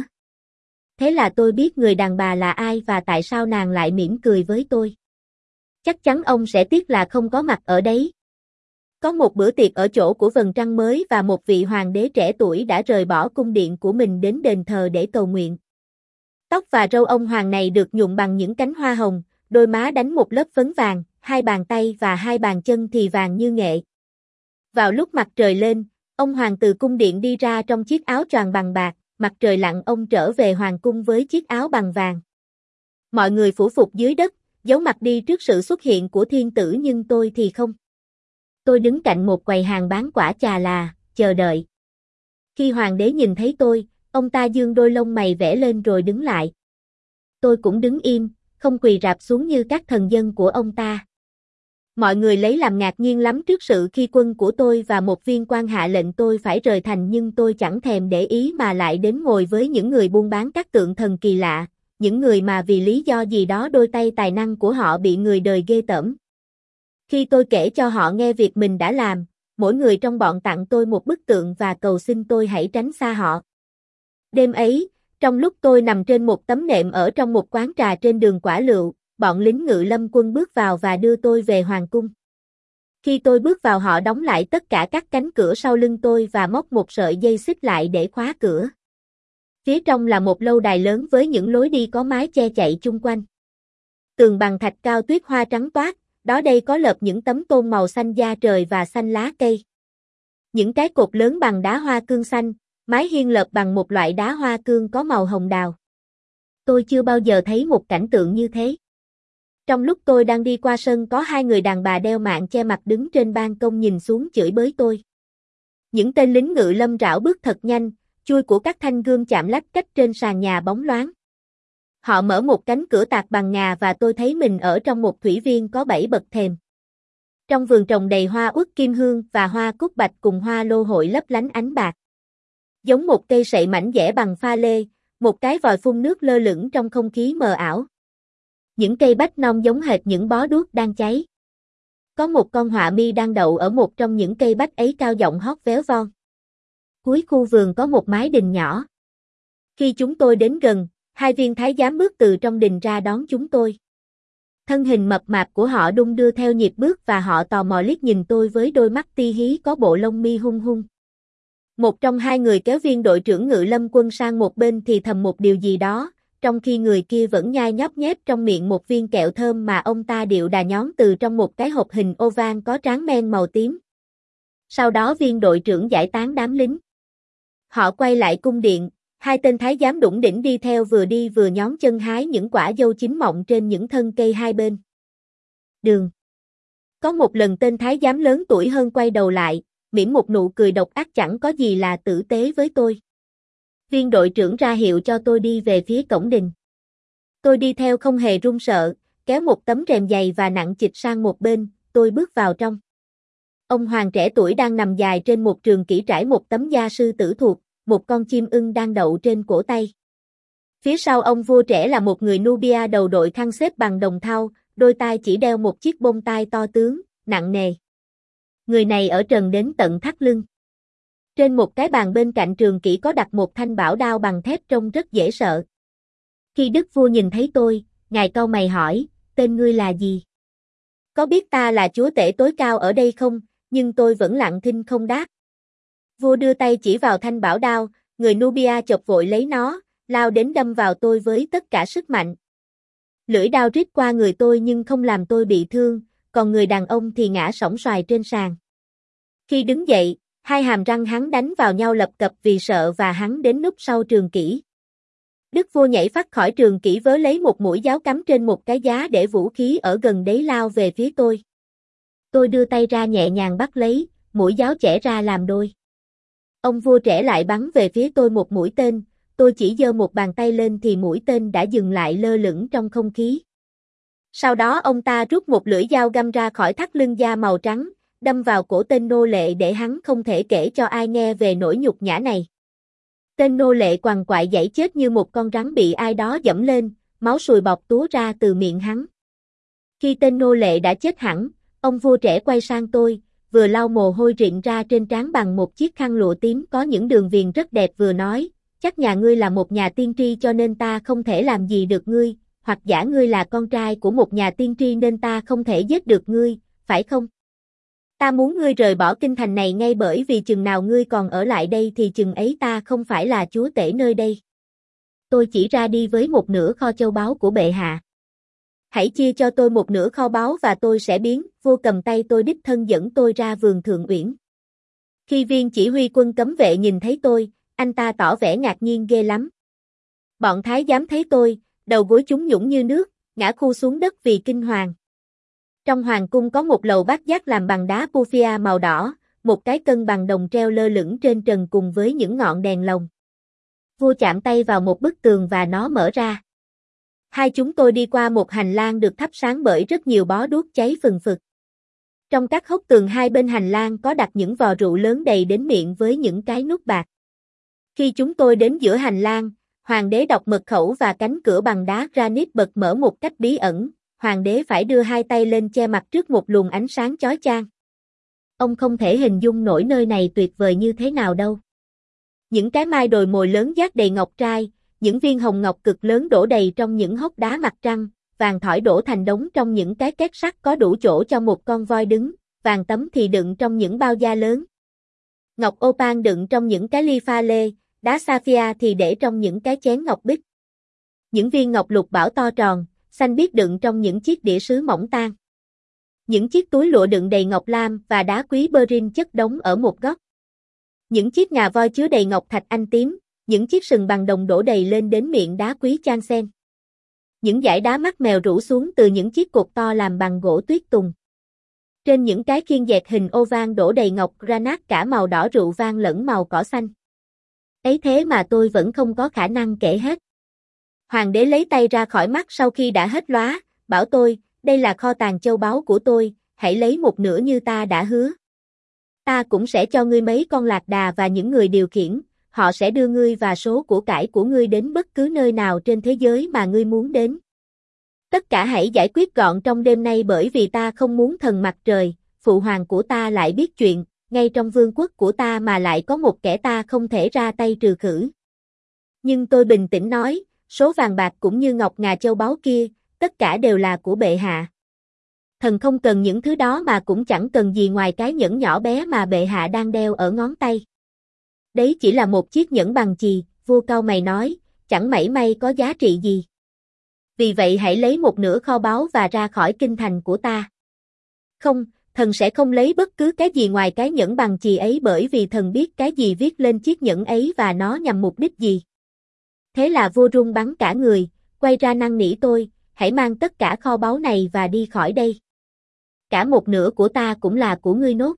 Thế là tôi biết người đàn bà là ai và tại sao nàng lại mỉm cười với tôi. Chắc chắn ông sẽ tiếc là không có mặt ở đấy. Có một bữa tiệc ở chỗ của vầng trăng mới và một vị hoàng đế trẻ tuổi đã rời bỏ cung điện của mình đến đền thờ để cầu nguyện. Tóc và râu ông hoàng này được nhuộm bằng những cánh hoa hồng, đôi má đánh một lớp phấn vàng, hai bàn tay và hai bàn chân thì vàng như nghệ. Vào lúc mặt trời lên, ông hoàng từ cung điện đi ra trong chiếc áo choàng bằng bạc, mặt trời lặn ông trở về hoàng cung với chiếc áo bằng vàng. Mọi người phủ phục dưới đất, giấu mặt đi trước sự xuất hiện của thiên tử nhưng tôi thì không. Tôi đứng cạnh một quầy hàng bán quả trà là, chờ đợi. Khi hoàng đế nhìn thấy tôi, ông ta dương đôi lông mày vẽ lên rồi đứng lại. Tôi cũng đứng im, không quỳ rạp xuống như các thần dân của ông ta. Mọi người lấy làm ngạc nhiên lắm trước sự khi quân của tôi và một viên quan hạ lệnh tôi phải rời thành nhưng tôi chẳng thèm để ý mà lại đến ngồi với những người buôn bán các tượng thần kỳ lạ, những người mà vì lý do gì đó đôi tay tài năng của họ bị người đời ghê tởm. Khi tôi kể cho họ nghe việc mình đã làm, mỗi người trong bọn tặng tôi một bức tượng và cầu xin tôi hãy tránh xa họ. Đêm ấy, trong lúc tôi nằm trên một tấm nệm ở trong một quán trà trên đường Quả Lựu, bọn lính ngự lâm quân bước vào và đưa tôi về hoàng cung. Khi tôi bước vào họ đóng lại tất cả các cánh cửa sau lưng tôi và móc một sợi dây xích lại để khóa cửa. Phía trong là một lâu đài lớn với những lối đi có mái che chạy chung quanh. Tường bằng thạch cao tuyết hoa trắng toát, đó đây có lợp những tấm tôn màu xanh da trời và xanh lá cây. Những cái cột lớn bằng đá hoa cương xanh, mái hiên lợp bằng một loại đá hoa cương có màu hồng đào. Tôi chưa bao giờ thấy một cảnh tượng như thế. Trong lúc tôi đang đi qua sân có hai người đàn bà đeo mạng che mặt đứng trên ban công nhìn xuống chửi bới tôi. Những tên lính ngự lâm rảo bước thật nhanh, chui của các thanh gươm chạm lách cách trên sàn nhà bóng loáng. Họ mở một cánh cửa tạc bằng ngà và tôi thấy mình ở trong một thủy viên có bảy bậc thềm. Trong vườn trồng đầy hoa uất kim hương và hoa cúc bạch cùng hoa lô hội lấp lánh ánh bạc. Giống một cây sậy mảnh dẻ bằng pha lê, một cái vòi phun nước lơ lửng trong không khí mờ ảo. Những cây bách non giống hệt những bó đuốc đang cháy. Có một con họa mi đang đậu ở một trong những cây bách ấy cao giọng hót véo von. Cuối khu vườn có một mái đình nhỏ. Khi chúng tôi đến gần, hai viên thái giám bước từ trong đình ra đón chúng tôi. Thân hình mập mạp của họ đung đưa theo nhịp bước và họ tò mò liếc nhìn tôi với đôi mắt ti hí có bộ lông mi hung hung. Một trong hai người kéo viên đội trưởng ngự lâm quân sang một bên thì thầm một điều gì đó, trong khi người kia vẫn nhai nhóp nhép trong miệng một viên kẹo thơm mà ông ta điệu đà nhón từ trong một cái hộp hình oval có tráng men màu tím. Sau đó viên đội trưởng giải tán đám lính. Họ quay lại cung điện, hai tên thái giám đủng đỉnh đi theo vừa đi vừa nhón chân hái những quả dâu chín mọng trên những thân cây hai bên đường. Có một lần tên thái giám lớn tuổi hơn quay đầu lại, mỉm một nụ cười độc ác chẳng có gì là tử tế với tôi. Viên đội trưởng ra hiệu cho tôi đi về phía cổng đình. Tôi đi theo không hề run sợ, kéo một tấm rèm dày và nặng trịch sang một bên, tôi bước vào trong. Ông hoàng trẻ tuổi đang nằm dài trên một trường kỷ trải một tấm da sư tử thuộc, một con chim ưng đang đậu trên cổ tay. Phía sau ông vua trẻ là một người Nubia đầu đội khăn xếp bằng đồng thau, đôi tai chỉ đeo một chiếc bông tai to tướng, nặng nề. Người này ở trần đến tận thắt lưng. Trên một cái bàn bên cạnh trường kỷ có đặt một thanh bảo đao bằng thép trông rất dễ sợ. Khi đức vua nhìn thấy tôi, ngài cau mày hỏi, tên ngươi là gì? Có biết ta là chúa tể tối cao ở đây không? Nhưng tôi vẫn lặng thinh không đáp. Vua đưa tay chỉ vào thanh bảo đao, người Nubia chộp vội lấy nó, lao đến đâm vào tôi với tất cả sức mạnh. Lưỡi đao rít qua người tôi nhưng không làm tôi bị thương, còn người đàn ông thì ngã sõng soài trên sàn. Khi đứng dậy, hai hàm răng hắn đánh vào nhau lập cập vì sợ và hắn đến núp sau trường kỷ. Đức vua nhảy phắt khỏi trường kỷ vớ lấy một mũi giáo cắm trên một cái giá để vũ khí ở gần đấy lao về phía tôi. Tôi đưa tay ra nhẹ nhàng bắt lấy, mũi giáo chẻ ra làm đôi. Ông vua trẻ lại bắn về phía tôi một mũi tên, tôi chỉ giơ một bàn tay lên thì mũi tên đã dừng lại lơ lửng trong không khí. Sau đó ông ta rút một lưỡi dao găm ra khỏi thắt lưng da màu trắng, đâm vào cổ tên nô lệ để hắn không thể kể cho ai nghe về nỗi nhục nhã này. Tên nô lệ quằn quại giãy chết như một con rắn bị ai đó giẫm lên, máu sùi bọt túa ra từ miệng hắn. Khi tên nô lệ đã chết hẳn, ông vua trẻ quay sang tôi, vừa lau mồ hôi rịn ra trên trán bằng một chiếc khăn lụa tím có những đường viền rất đẹp vừa nói, chắc nhà ngươi là một nhà tiên tri cho nên ta không thể làm gì được ngươi, hoặc giả ngươi là con trai của một nhà tiên tri nên ta không thể giết được ngươi, phải không? Ta muốn ngươi rời bỏ kinh thành này ngay bởi vì chừng nào ngươi còn ở lại đây thì chừng ấy ta không phải là chúa tể nơi đây. Tôi chỉ ra đi với một nửa kho châu báu của bệ hạ. Hãy chia cho tôi một nửa kho báu và tôi sẽ biến, vua cầm tay tôi đích thân dẫn tôi ra vườn Thượng Uyển. Khi viên chỉ huy quân cấm vệ nhìn thấy tôi, anh ta tỏ vẻ ngạc nhiên ghê lắm. Bọn thái giám thấy tôi, đầu gối chúng nhũng như nước, ngã khu xuống đất vì kinh hoàng. Trong hoàng cung có một lầu bát giác làm bằng đá Pufia màu đỏ, một cái cân bằng đồng treo lơ lửng trên trần cùng với những ngọn đèn lồng. Vua chạm tay vào một bức tường và nó mở ra. Hai chúng tôi đi qua một hành lang được thắp sáng bởi rất nhiều bó đuốc cháy phừng phực. Trong các hốc tường hai bên hành lang có đặt những vò rượu lớn đầy đến miệng với những cái nút bạc. Khi chúng tôi đến giữa hành lang, hoàng đế đọc mật khẩu và cánh cửa bằng đá granite bật mở một cách bí ẩn, hoàng đế phải đưa hai tay lên che mặt trước một luồng ánh sáng chói chang. Ông không thể hình dung nổi nơi này tuyệt vời như thế nào đâu. Những cái mai đồi mồi lớn dát đầy ngọc trai, những viên hồng ngọc cực lớn đổ đầy trong những hốc đá mặt trăng, vàng thỏi đổ thành đống trong những cái két sắt có đủ chỗ cho một con voi đứng, vàng tấm thì đựng trong những bao da lớn. Ngọc opal đựng trong những cái ly pha lê, đá sapphire thì để trong những cái chén ngọc bích. Những viên ngọc lục bảo to tròn, xanh biếc đựng trong những chiếc đĩa sứ mỏng tang. Những chiếc túi lụa đựng đầy ngọc lam và đá quý beryl chất đống ở một góc. Những chiếc ngà voi chứa đầy ngọc thạch anh tím, những chiếc sừng bằng đồng đổ đầy lên đến miệng đá quý chan sen. Những dải đá mắt mèo rủ xuống từ những chiếc cột to làm bằng gỗ tuyết tùng. Trên những cái khiên dẹt hình ô vang đổ đầy ngọc granat cả màu đỏ rượu vang lẫn màu cỏ xanh. Ấy thế mà tôi vẫn không có khả năng kể hết. Hoàng đế lấy tay ra khỏi mắt sau khi đã hết lóa, bảo tôi, đây là kho tàng châu báu của tôi, hãy lấy một nửa như ta đã hứa. Ta cũng sẽ cho ngươi mấy con lạc đà và những người điều khiển, họ sẽ đưa ngươi và số của cải của ngươi đến bất cứ nơi nào trên thế giới mà ngươi muốn đến. Tất cả hãy giải quyết gọn trong đêm nay bởi vì ta không muốn thần mặt trời, phụ hoàng của ta lại biết chuyện, ngay trong vương quốc của ta mà lại có một kẻ ta không thể ra tay trừ khử. Nhưng tôi bình tĩnh nói, số vàng bạc cũng như ngọc ngà châu báu kia, tất cả đều là của bệ hạ. Thần không cần những thứ đó mà cũng chẳng cần gì ngoài cái nhẫn nhỏ bé mà bệ hạ đang đeo ở ngón tay. Đấy chỉ là một chiếc nhẫn bằng chì, vua cau mày nói, chẳng mảy may có giá trị gì. Vì vậy hãy lấy một nửa kho báu và ra khỏi kinh thành của ta. Không, Thần sẽ không lấy bất cứ cái gì ngoài cái nhẫn bằng chì ấy bởi vì thần biết cái gì viết lên chiếc nhẫn ấy và nó nhằm mục đích gì. Thế là vua run bắn cả người, quay ra năn nỉ tôi, hãy mang tất cả kho báu này và đi khỏi đây. Cả một nửa của ta cũng là của ngươi nốt.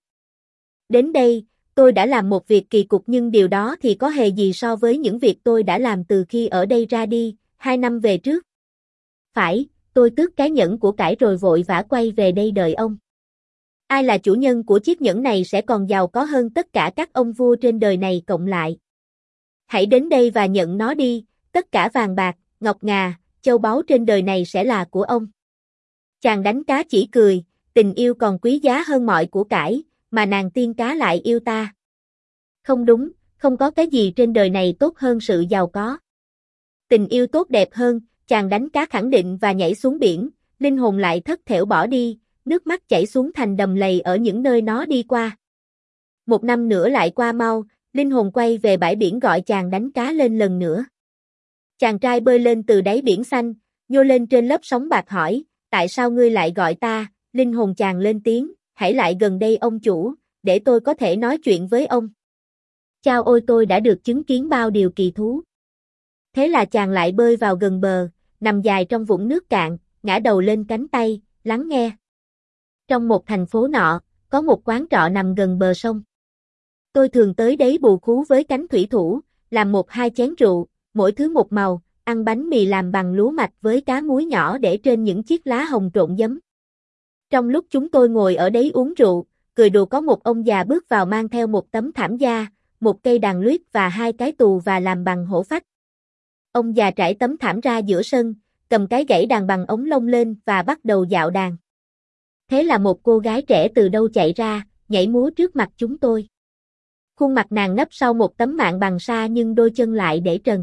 Đến đây, tôi đã làm một việc kỳ cục nhưng điều đó thì có hề gì so với những việc tôi đã làm từ khi ở đây ra đi, hai năm về trước. Phải, tôi tước cái nhẫn của cải rồi vội vã quay về đây đợi ông. Ai là chủ nhân của chiếc nhẫn này sẽ còn giàu có hơn tất cả các ông vua trên đời này cộng lại. Hãy đến đây và nhận nó đi, tất cả vàng bạc, ngọc ngà, châu báu trên đời này sẽ là của ông. Chàng đánh cá chỉ cười, tình yêu còn quý giá hơn mọi của cải, mà nàng tiên cá lại yêu ta. Không đúng, không có cái gì trên đời này tốt hơn sự giàu có. Tình yêu tốt đẹp hơn, chàng đánh cá khẳng định và nhảy xuống biển, linh hồn lại thất thểu bỏ đi, nước mắt chảy xuống thành đầm lầy ở những nơi nó đi qua. Một năm nữa lại qua mau, linh hồn quay về bãi biển gọi chàng đánh cá lên lần nữa. Chàng trai bơi lên từ đáy biển xanh, nhô lên trên lớp sóng bạc hỏi, tại sao ngươi lại gọi ta? Linh hồn chàng lên tiếng, hãy lại gần đây ông chủ, để tôi có thể nói chuyện với ông. Chao ôi tôi đã được chứng kiến bao điều kỳ thú. Thế là chàng lại bơi vào gần bờ, nằm dài trong vũng nước cạn, ngã đầu lên cánh tay, lắng nghe. Trong một thành phố nọ, có một quán trọ nằm gần bờ sông. Tôi thường tới đấy bù khú với cánh thủy thủ, làm một hai chén rượu, mỗi thứ một màu, ăn bánh mì làm bằng lúa mạch với cá muối nhỏ để trên những chiếc lá hồng trộn giấm. Trong lúc chúng tôi ngồi ở đấy uống rượu, cười đùa có một ông già bước vào mang theo một tấm thảm da, một cây đàn luyết và hai cái tù và làm bằng hổ phách. Ông già trải tấm thảm ra giữa sân, cầm cái gãy đàn bằng ống lông lên và bắt đầu dạo đàn. Thế là một cô gái trẻ từ đâu chạy ra, nhảy múa trước mặt chúng tôi. Khuôn mặt nàng nấp sau một tấm mạn bằng sa nhưng đôi chân lại để trần.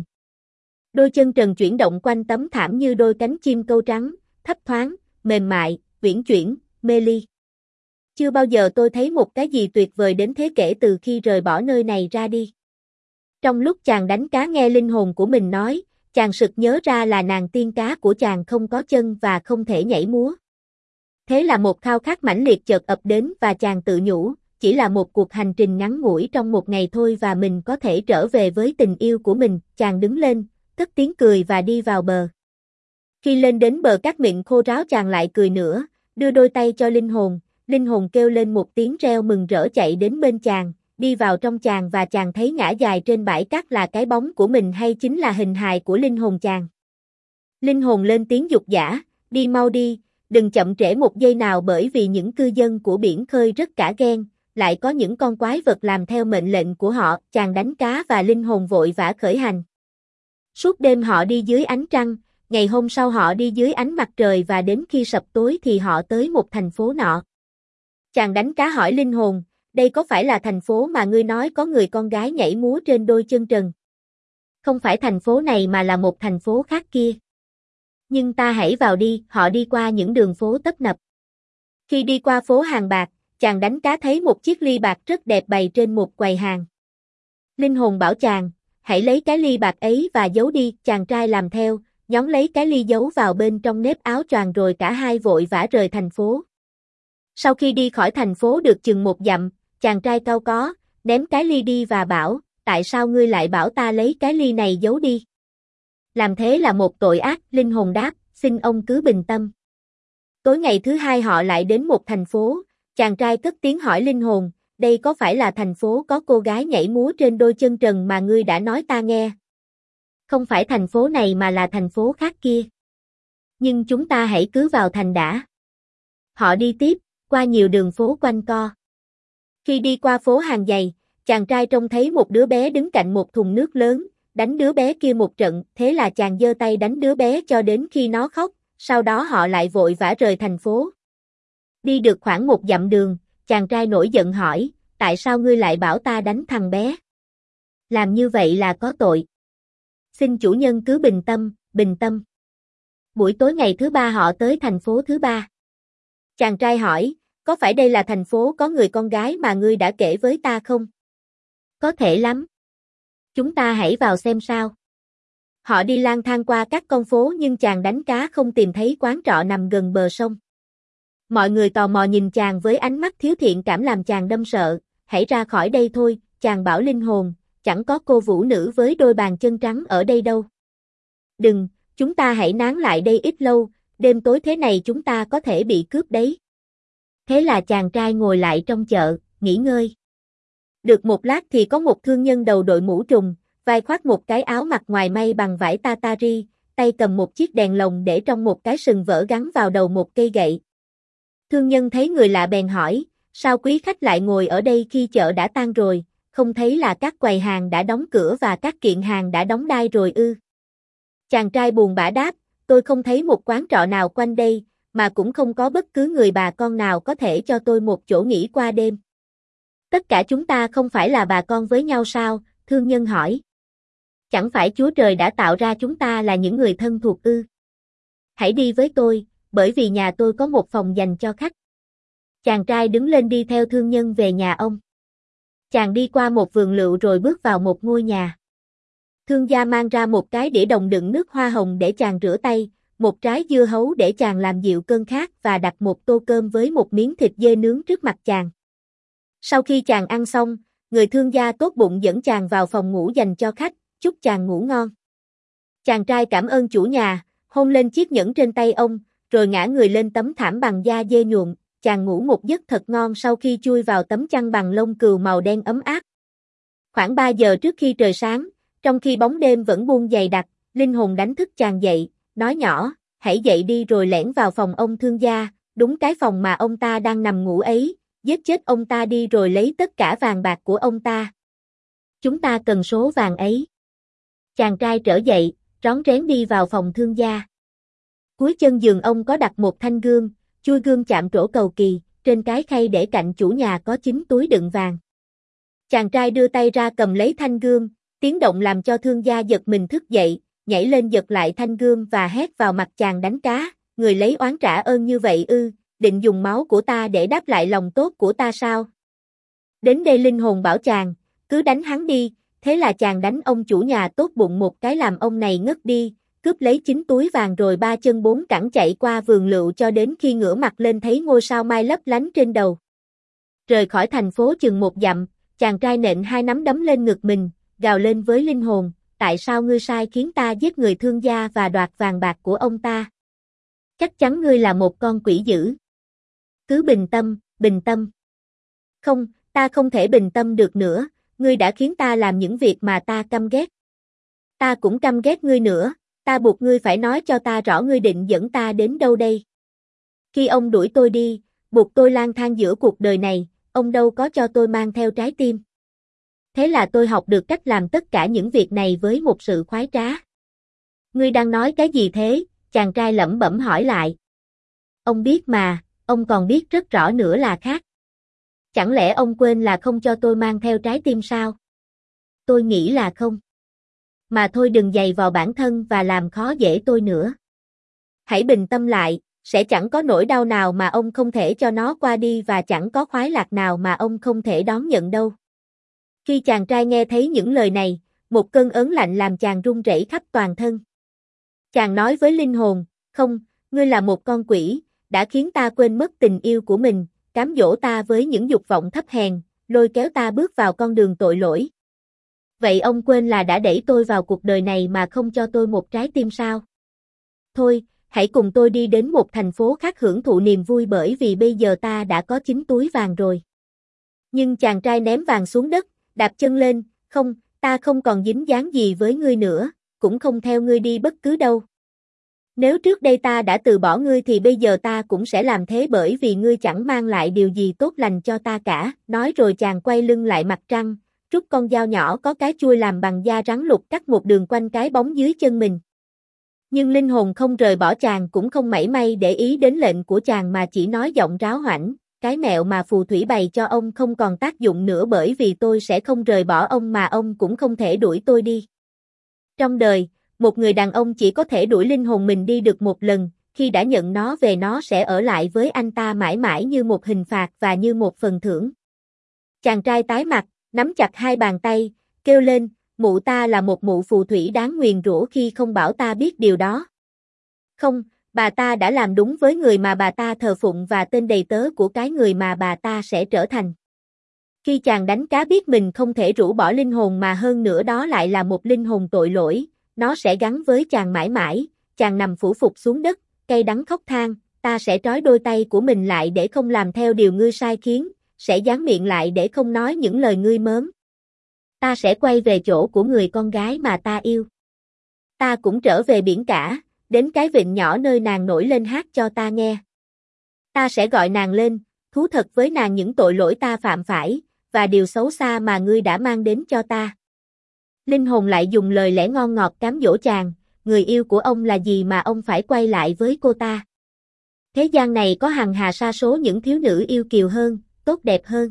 Đôi chân trần chuyển động quanh tấm thảm như đôi cánh chim câu trắng, thấp thoáng, mềm mại, uyển chuyển, mê ly. Chưa bao giờ tôi thấy một cái gì tuyệt vời đến thế kể từ khi rời bỏ nơi này ra đi. Trong lúc chàng đánh cá nghe linh hồn của mình nói, chàng sực nhớ ra là nàng tiên cá của chàng không có chân và không thể nhảy múa. Thế là một khao khát mãnh liệt chợt ập đến và chàng tự nhủ, chỉ là một cuộc hành trình ngắn ngủi trong một ngày thôi và mình có thể trở về với tình yêu của mình. Chàng đứng lên, cất tiếng cười và đi vào bờ. Khi lên đến bờ cát mịn khô ráo chàng lại cười nữa, đưa đôi tay cho linh hồn, linh hồn kêu lên một tiếng reo mừng rỡ chạy đến bên chàng, đi vào trong chàng và chàng thấy ngã dài trên bãi cát là cái bóng của mình hay chính là hình hài của linh hồn chàng. Linh hồn lên tiếng giục giã, đi mau đi, đừng chậm trễ một giây nào bởi vì những cư dân của biển khơi rất cả ghen, lại có những con quái vật làm theo mệnh lệnh của họ. Chàng đánh cá và linh hồn vội vã khởi hành. Suốt đêm họ đi dưới ánh trăng, ngày hôm sau họ đi dưới ánh mặt trời và đến khi sập tối thì họ tới một thành phố nọ. Chàng đánh cá hỏi linh hồn, đây có phải là thành phố mà ngươi nói có người con gái nhảy múa trên đôi chân trần? Không phải thành phố này mà là một thành phố khác kia. Nhưng ta hãy vào đi, họ đi qua những đường phố tấp nập. Khi đi qua phố hàng bạc, chàng đánh cá thấy một chiếc ly bạc rất đẹp bày trên một quầy hàng. Linh hồn bảo chàng, hãy lấy cái ly bạc ấy và giấu đi, chàng trai làm theo, nhón lấy cái ly giấu vào bên trong nếp áo choàng rồi cả hai vội vã rời thành phố. Sau khi đi khỏi thành phố được chừng một dặm, chàng trai cau có, ném cái ly đi và bảo, tại sao ngươi lại bảo ta lấy cái ly này giấu đi? Làm thế là một tội ác, linh hồn đáp, xin ông cứ bình tâm. Tối ngày thứ hai họ lại đến một thành phố, chàng trai cất tiếng hỏi linh hồn, đây có phải là thành phố có cô gái nhảy múa trên đôi chân trần mà ngươi đã nói ta nghe? Không phải thành phố này mà là thành phố khác kia. Nhưng chúng ta hãy cứ vào thành đã. Họ đi tiếp, qua nhiều đường phố quanh co. Khi đi qua phố hàng giày, chàng trai trông thấy một đứa bé đứng cạnh một thùng nước lớn, đánh đứa bé kia một trận, thế là chàng giơ tay đánh đứa bé cho đến khi nó khóc, sau đó họ lại vội vã rời thành phố. Đi được khoảng một dặm đường, chàng trai nổi giận hỏi, tại sao ngươi lại bảo ta đánh thằng bé? Làm như vậy là có tội. Xin chủ nhân cứ bình tâm, bình tâm. Buổi tối ngày thứ ba họ tới thành phố thứ ba. Chàng trai hỏi, có phải đây là thành phố có người con gái mà ngươi đã kể với ta không? Có thể lắm. Chúng ta hãy vào xem sao. Họ đi lang thang qua các con phố nhưng chàng đánh cá không tìm thấy quán trọ nằm gần bờ sông. Mọi người tò mò nhìn chàng với ánh mắt thiếu thiện cảm làm chàng đâm sợ, hãy ra khỏi đây thôi, chàng bảo linh hồn, chẳng có cô vũ nữ với đôi bàn chân trắng ở đây đâu. Đừng, chúng ta hãy nán lại đây ít lâu, đêm tối thế này chúng ta có thể bị cướp đấy. Thế là chàng trai ngồi lại trong chợ, nghỉ ngơi. Được một lát thì có một thương nhân đầu đội mũ trùng, vai khoác một cái áo mặc ngoài may bằng vải tatari, tay cầm một chiếc đèn lồng để trong một cái sừng vỡ gắn vào đầu một cây gậy. Thương nhân thấy người lạ bèn hỏi, sao quý khách lại ngồi ở đây khi chợ đã tan rồi, không thấy là các quầy hàng đã đóng cửa và các kiện hàng đã đóng đai rồi ư? Chàng trai buồn bã đáp, tôi không thấy một quán trọ nào quanh đây, mà cũng không có bất cứ người bà con nào có thể cho tôi một chỗ nghỉ qua đêm. Tất cả chúng ta không phải là bà con với nhau sao? Thương nhân hỏi. Chẳng phải Chúa Trời đã tạo ra chúng ta là những người thân thuộc ư? Hãy đi với tôi, bởi vì nhà tôi có một phòng dành cho khách. Chàng trai đứng lên đi theo thương nhân về nhà ông. Chàng đi qua một vườn lựu rồi bước vào một ngôi nhà. Thương gia mang ra một cái đĩa đồng đựng nước hoa hồng để chàng rửa tay, một trái dưa hấu để chàng làm dịu cơn khát và đặt một tô cơm với một miếng thịt dê nướng trước mặt chàng. Sau khi chàng ăn xong, người thương gia tốt bụng dẫn chàng vào phòng ngủ dành cho khách, chúc chàng ngủ ngon. Chàng trai cảm ơn chủ nhà, hôn lên chiếc nhẫn trên tay ông, rồi ngã người lên tấm thảm bằng da dê nhuộm, chàng ngủ một giấc thật ngon sau khi chui vào tấm chăn bằng lông cừu màu đen ấm áp. Khoảng ba giờ trước khi trời sáng, trong khi bóng đêm vẫn buông dày đặc, linh hồn đánh thức chàng dậy, nói nhỏ, hãy dậy đi rồi lẻn vào phòng ông thương gia, đúng cái phòng mà ông ta đang nằm ngủ ấy, giết chết ông ta đi rồi lấy tất cả vàng bạc của ông ta. Chúng ta cần số vàng ấy. Chàng trai trở dậy, rón rén đi vào phòng thương gia. Cuối chân giường ông có đặt một thanh gương, chui gương chạm trổ cầu kỳ, trên cái khay để cạnh chủ nhà có chín túi đựng vàng. Chàng trai đưa tay ra cầm lấy thanh gương, tiếng động làm cho thương gia giật mình thức dậy, nhảy lên giật lại thanh gương và hét vào mặt chàng đánh cá, người lấy oán trả ơn như vậy ư, định dùng máu của ta để đáp lại lòng tốt của ta sao? Đến đây linh hồn bảo chàng, cứ đánh hắn đi, thế là chàng đánh ông chủ nhà tốt bụng một cái làm ông này ngất đi, cướp lấy chín túi vàng rồi ba chân bốn cẳng chạy qua vườn lựu cho đến khi ngửa mặt lên thấy ngôi sao mai lấp lánh trên đầu. Rời khỏi thành phố chừng một dặm, chàng trai nện hai nắm đấm lên ngực mình, gào lên với linh hồn, tại sao ngươi sai khiến ta giết người thương gia và đoạt vàng bạc của ông ta? Chắc chắn ngươi là một con quỷ dữ. Cứ bình tâm, bình tâm. Không, ta không thể bình tâm được nữa, ngươi đã khiến ta làm những việc mà ta căm ghét. Ta cũng căm ghét ngươi nữa, ta buộc ngươi phải nói cho ta rõ ngươi định dẫn ta đến đâu đây. Khi ông đuổi tôi đi, buộc tôi lang thang giữa cuộc đời này, ông đâu có cho tôi mang theo trái tim. Thế là tôi học được cách làm tất cả những việc này với một sự khoái trá. Ngươi đang nói cái gì thế? Chàng trai lẩm bẩm hỏi lại. Ông biết mà, ông còn biết rất rõ nữa là khác. Chẳng lẽ ông quên là không cho tôi mang theo trái tim sao? Tôi nghĩ là không. Mà thôi đừng giày vò bản thân và làm khó dễ tôi nữa. Hãy bình tâm lại, sẽ chẳng có nỗi đau nào mà ông không thể cho nó qua đi và chẳng có khoái lạc nào mà ông không thể đón nhận đâu. Khi chàng trai nghe thấy những lời này, một cơn ớn lạnh làm chàng run rẩy khắp toàn thân. Chàng nói với linh hồn, không, ngươi là một con quỷ, đã khiến ta quên mất tình yêu của mình, cám dỗ ta với những dục vọng thấp hèn, lôi kéo ta bước vào con đường tội lỗi. Vậy ông quên là đã đẩy tôi vào cuộc đời này mà không cho tôi một trái tim sao? Thôi, hãy cùng tôi đi đến một thành phố khác hưởng thụ niềm vui bởi vì bây giờ ta đã có chín túi vàng rồi. Nhưng chàng trai ném vàng xuống đất, đạp chân lên, không, ta không còn dính dáng gì với ngươi nữa, cũng không theo ngươi đi bất cứ đâu. Nếu trước đây ta đã từ bỏ ngươi thì bây giờ ta cũng sẽ làm thế bởi vì ngươi chẳng mang lại điều gì tốt lành cho ta cả. Nói rồi chàng quay lưng lại mặt trăng, rút con dao nhỏ có cái chuôi làm bằng da rắn lục cắt một đường quanh cái bóng dưới chân mình. Nhưng linh hồn không rời bỏ chàng cũng không mảy may để ý đến lệnh của chàng mà chỉ nói giọng ráo hoảnh, cái mẹo mà phù thủy bày cho ông không còn tác dụng nữa bởi vì tôi sẽ không rời bỏ ông mà ông cũng không thể đuổi tôi đi. Trong đời, một người đàn ông chỉ có thể đuổi linh hồn mình đi được một lần, khi đã nhận nó về nó sẽ ở lại với anh ta mãi mãi như một hình phạt và như một phần thưởng. Chàng trai tái mặt, nắm chặt hai bàn tay, kêu lên, mụ ta là một mụ phù thủy đáng nguyền rủa khi không bảo ta biết điều đó. Không, Bà ta đã làm đúng với người mà bà ta thờ phụng và tên đầy tớ của cái người mà bà ta sẽ trở thành. Khi chàng đánh cá biết mình không thể rũ bỏ linh hồn mà hơn nữa đó lại là một linh hồn tội lỗi, nó sẽ gắn với chàng mãi mãi, chàng nằm phủ phục xuống đất, cay đắng khóc than, ta sẽ trói đôi tay của mình lại để không làm theo điều ngươi sai khiến, sẽ dán miệng lại để không nói những lời ngươi mớm. Ta sẽ quay về chỗ của người con gái mà ta yêu. Ta cũng trở về biển cả, đến cái vịnh nhỏ nơi nàng nổi lên hát cho ta nghe. Ta sẽ gọi nàng lên, thú thật với nàng những tội lỗi ta phạm phải, và điều xấu xa mà ngươi đã mang đến cho ta. Linh hồn lại dùng lời lẽ ngon ngọt cám dỗ chàng, người yêu của ông là gì mà ông phải quay lại với cô ta. Thế gian này có hằng hà sa số những thiếu nữ yêu kiều hơn, tốt đẹp hơn.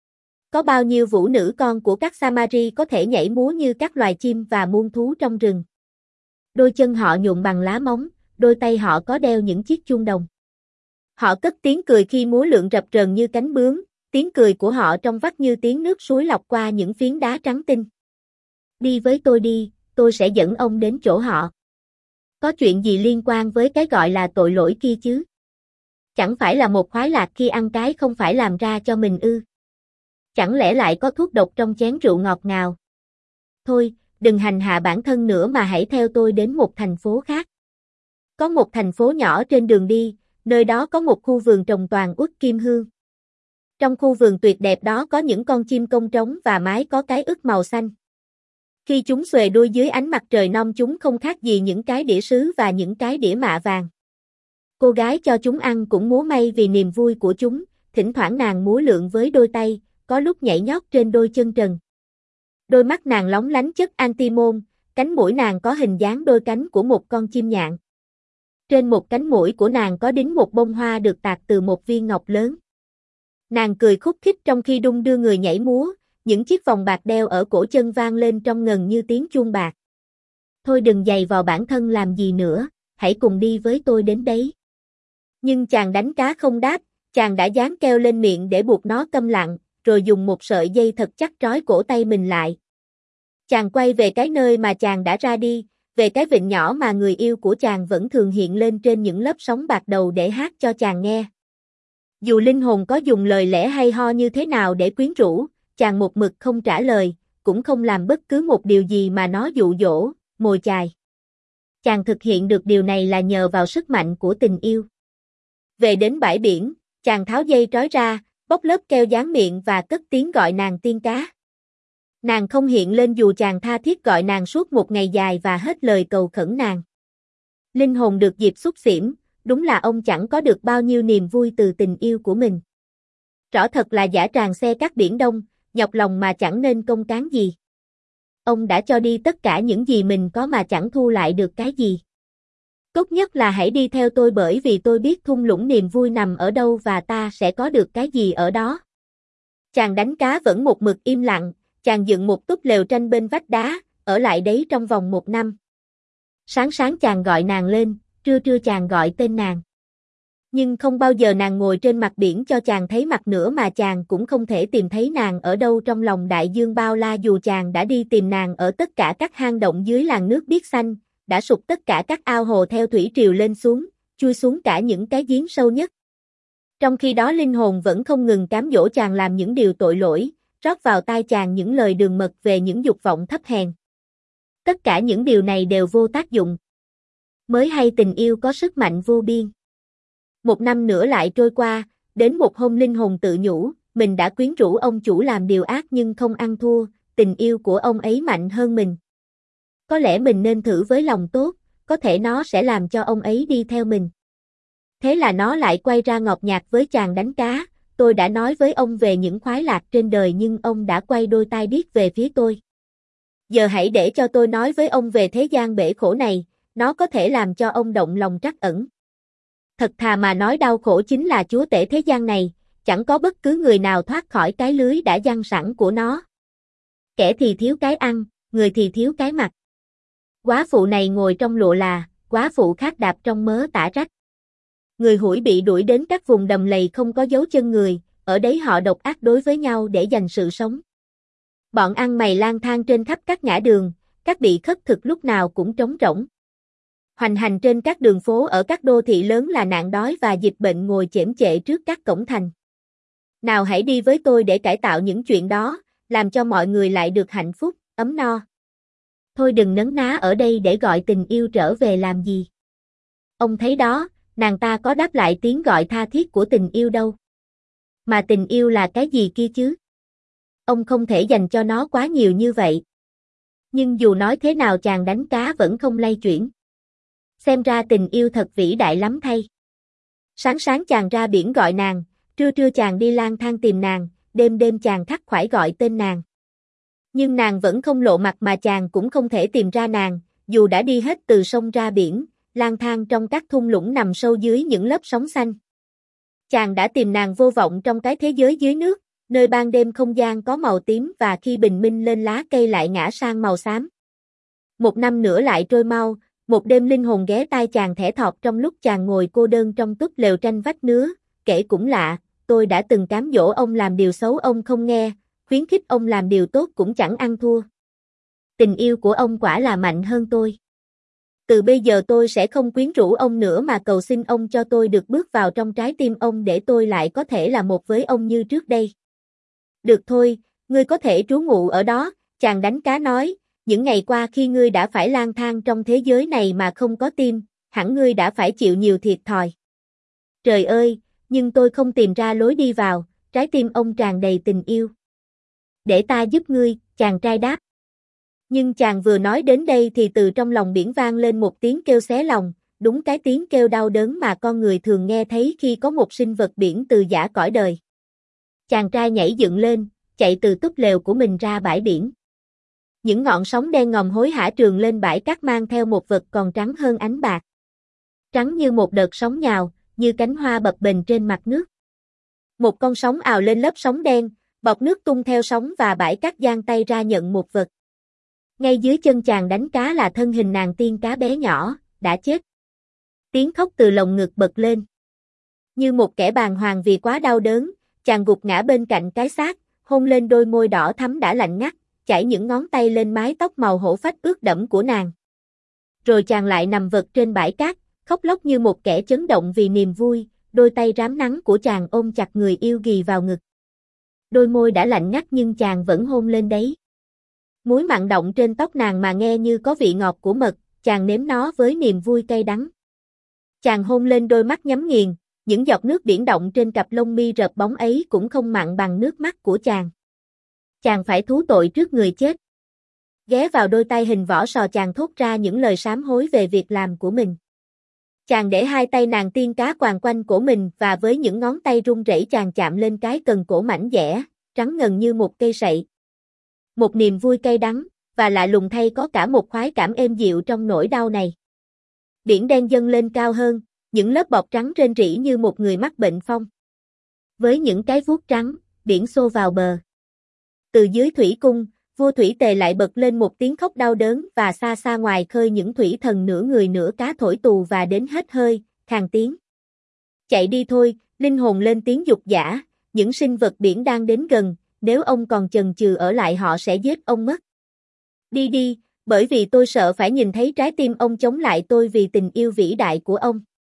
Có bao nhiêu vũ nữ con của các Samari có thể nhảy múa như các loài chim và muôn thú trong rừng. Đôi chân họ nhuộm bằng lá móng, đôi tay họ có đeo những chiếc chuông đồng. Họ cất tiếng cười khi múa lượn rập rờn như cánh bướm, tiếng cười của họ trong vắt như tiếng nước suối lọc qua những phiến đá trắng tinh. Đi với tôi đi, tôi sẽ dẫn ông đến chỗ họ. Có chuyện gì liên quan với cái gọi là tội lỗi kia chứ? Chẳng phải là một khoái lạc khi ăn cái không phải làm ra cho mình ư? Chẳng lẽ lại có thuốc độc trong chén rượu ngọt ngào? Thôi, đừng hành hạ bản thân nữa mà hãy theo tôi đến một thành phố khác. Có một thành phố nhỏ trên đường đi, nơi đó có một khu vườn trồng toàn uất kim hương. Trong khu vườn tuyệt đẹp đó có những con chim công trống và mái có cái ức màu xanh. Khi chúng xuề đuôi dưới ánh mặt trời non chúng không khác gì những cái đĩa sứ và những cái đĩa mạ vàng. Cô gái cho chúng ăn cũng múa may vì niềm vui của chúng, thỉnh thoảng nàng múa lượn với đôi tay, có lúc nhảy nhót trên đôi chân trần. Đôi mắt nàng lóng lánh chất antimon, cánh mũi nàng có hình dáng đôi cánh của một con chim nhạn. Trên một cánh mũi của nàng có đính một bông hoa được tạc từ một viên ngọc lớn. Nàng cười khúc khích trong khi đung đưa người nhảy múa, những chiếc vòng bạc đeo ở cổ chân vang lên trong ngần như tiếng chuông bạc. Thôi đừng giày vào bản thân làm gì nữa, hãy cùng đi với tôi đến đấy. Nhưng chàng đánh cá không đáp, chàng đã dán keo lên miệng để buộc nó câm lặng, rồi dùng một sợi dây thật chắc trói cổ tay mình lại. Chàng quay về cái nơi mà chàng đã ra đi, về cái vịnh nhỏ mà người yêu của chàng vẫn thường hiện lên trên những lớp sóng bạc đầu để hát cho chàng nghe. Dù linh hồn có dùng lời lẽ hay ho như thế nào để quyến rũ, chàng một mực không trả lời, cũng không làm bất cứ một điều gì mà nó dụ dỗ, mồi chài. Chàng thực hiện được điều này là nhờ vào sức mạnh của tình yêu. Về đến bãi biển, chàng tháo dây trói ra, bóc lớp keo dán miệng và cất tiếng gọi nàng tiên cá. Nàng không hiện lên dù chàng tha thiết gọi nàng suốt một ngày dài và hết lời cầu khẩn nàng. Linh hồn được dịp xúc xỉm, đúng là ông chẳng có được bao nhiêu niềm vui từ tình yêu của mình. Rõ thật là dã tràng xe cát biển Đông, nhọc lòng mà chẳng nên công cán gì. Ông đã cho đi tất cả những gì mình có mà chẳng thu lại được cái gì. Tốt nhất là hãy đi theo tôi bởi vì tôi biết thung lũng niềm vui nằm ở đâu và ta sẽ có được cái gì ở đó. Chàng đánh cá vẫn một mực im lặng, chàng dựng một túp lều tranh bên vách đá, ở lại đấy trong vòng một năm. Sáng sáng chàng gọi nàng lên, trưa trưa chàng gọi tên nàng. Nhưng không bao giờ nàng ngồi trên mặt biển cho chàng thấy mặt nữa mà chàng cũng không thể tìm thấy nàng ở đâu trong lòng đại dương bao la dù chàng đã đi tìm nàng ở tất cả các hang động dưới làn nước biếc xanh, đã sụp tất cả các ao hồ theo thủy triều lên xuống, chui xuống cả những cái giếng sâu nhất. Trong khi đó linh hồn vẫn không ngừng cám dỗ chàng làm những điều tội lỗi, rót vào tai chàng những lời đường mật về những dục vọng thấp hèn. Tất cả những điều này đều vô tác dụng. Mới hay tình yêu có sức mạnh vô biên. Một năm nữa lại trôi qua, đến một hôm linh hồn tự nhủ, mình đã quyến rũ ông chủ làm điều ác nhưng không ăn thua, tình yêu của ông ấy mạnh hơn mình. Có lẽ mình nên thử với lòng tốt, có thể nó sẽ làm cho ông ấy đi theo mình. Thế là nó lại quay ra ngọt nhạt với chàng đánh cá, tôi đã nói với ông về những khoái lạc trên đời nhưng ông đã quay đôi tai điếc về phía tôi. Giờ hãy để cho tôi nói với ông về thế gian bể khổ này, nó có thể làm cho ông động lòng trắc ẩn. Thật thà mà nói đau khổ chính là chúa tể thế gian này, chẳng có bất cứ người nào thoát khỏi cái lưới đã giăng sẵn của nó. Kẻ thì thiếu cái ăn, người thì thiếu cái mặc. Góa phụ này ngồi trong lụa là, góa phụ khác đạp trong mớ tả rách. Người hủi bị đuổi đến các vùng đầm lầy không có dấu chân người, ở đấy họ độc ác đối với nhau để giành sự sống. Bọn ăn mày lang thang trên khắp các ngã đường, các bị khất thực lúc nào cũng trống rỗng. Hoành hành trên các đường phố ở các đô thị lớn là nạn đói và dịch bệnh ngồi chễm chệ trước các cổng thành. Nào hãy đi với tôi để cải tạo những chuyện đó, làm cho mọi người lại được hạnh phúc, ấm no. Thôi đừng nấn ná ở đây để gọi tình yêu trở về làm gì. Ông thấy đó, nàng ta có đáp lại tiếng gọi tha thiết của tình yêu đâu. Mà tình yêu là cái gì kia chứ? Ông không thể dành cho nó quá nhiều như vậy. Nhưng dù nói thế nào chàng đánh cá vẫn không lay chuyển. Xem ra tình yêu thật vĩ đại lắm thay. Sáng sáng chàng ra biển gọi nàng, trưa trưa chàng đi lang thang tìm nàng, đêm đêm chàng khắc khoải gọi tên nàng. Nhưng nàng vẫn không lộ mặt mà chàng cũng không thể tìm ra nàng, dù đã đi hết từ sông ra biển, lang thang trong các thung lũng nằm sâu dưới những lớp sóng xanh. Chàng đã tìm nàng vô vọng trong cái thế giới dưới nước, nơi ban đêm không gian có màu tím và khi bình minh lên lá cây lại ngã sang màu xám. Một năm nữa lại trôi mau, một đêm linh hồn ghé tai chàng thẻ thọt trong lúc chàng ngồi cô đơn trong túp lều tranh vách nứa, kể cũng lạ, tôi đã từng cám dỗ ông làm điều xấu ông không nghe, khuyến khích ông làm điều tốt cũng chẳng ăn thua. Tình yêu của ông quả là mạnh hơn tôi. Từ bây giờ tôi sẽ không quyến rũ ông nữa mà cầu xin ông cho tôi được bước vào trong trái tim ông để tôi lại có thể là một với ông như trước đây. Được thôi, ngươi có thể trú ngụ ở đó, chàng đánh cá nói, những ngày qua khi ngươi đã phải lang thang trong thế giới này mà không có tim, hẳn ngươi đã phải chịu nhiều thiệt thòi. Trời ơi, nhưng tôi không tìm ra lối đi vào, trái tim ông tràn đầy tình yêu. Để ta giúp ngươi, chàng trai đáp. Nhưng chàng vừa nói đến đây thì từ trong lòng biển vang lên một tiếng kêu xé lòng, đúng cái tiếng kêu đau đớn mà con người thường nghe thấy khi có một sinh vật biển từ giã cõi đời. Chàng trai nhảy dựng lên, chạy từ túp lều của mình ra bãi biển. Những ngọn sóng đen ngòm hối hả trườn lên bãi cát mang theo một vật còn trắng hơn ánh bạc. Trắng như một đợt sóng nhào, như cánh hoa bập bềnh trên mặt nước. Một con sóng ào lên lớp sóng đen, bọt nước tung theo sóng và bãi cát giang tay ra nhận một vật. Ngay dưới chân chàng đánh cá là thân hình nàng tiên cá bé nhỏ, đã chết. Tiếng khóc từ lồng ngực bật lên. Như một kẻ bàng hoàng vì quá đau đớn, chàng gục ngã bên cạnh cái xác, hôn lên đôi môi đỏ thắm đã lạnh ngắt, chảy những ngón tay lên mái tóc màu hổ phách ướt đẫm của nàng. Rồi chàng lại nằm vật trên bãi cát, khóc lóc như một kẻ chấn động vì niềm vui, đôi tay rám nắng của chàng ôm chặt người yêu ghì vào ngực. Đôi môi đã lạnh ngắt nhưng chàng vẫn hôn lên đấy. Muối mặn động trên tóc nàng mà nghe như có vị ngọt của mật, chàng nếm nó với niềm vui cay đắng. Chàng hôn lên đôi mắt nhắm nghiền, những giọt nước biển động trên cặp lông mi rợp bóng ấy cũng không mặn bằng nước mắt của chàng. Chàng phải thú tội trước người chết. Ghé vào đôi tay hình vỏ sò chàng thốt ra những lời sám hối về việc làm của mình. Chàng để hai tay nàng tiên cá quàng quanh cổ mình và với những ngón tay run rẩy chàng chạm lên cái cần cổ mảnh dẻ, trắng ngần như một cây sậy. Một niềm vui cay đắng, và lạ lùng thay có cả một khoái cảm êm dịu trong nỗi đau này. Biển đen dâng lên cao hơn, những lớp bọt trắng rên rỉ như một người mắc bệnh phong. Với những cái vuốt trắng, biển xô vào bờ. Từ dưới thủy cung, vua thủy tề lại bật lên một tiếng khóc đau đớn và xa xa ngoài khơi những thủy thần nửa người nửa cá thổi tù và đến hết hơi, khàn tiếng. Chạy đi thôi, linh hồn lên tiếng dục dã, những sinh vật biển đang đến gần, nếu ông còn chần chừ ở lại họ sẽ giết ông mất. Đi đi, bởi vì tôi sợ phải nhìn thấy trái tim ông chống lại tôi vì tình yêu vĩ đại của ông.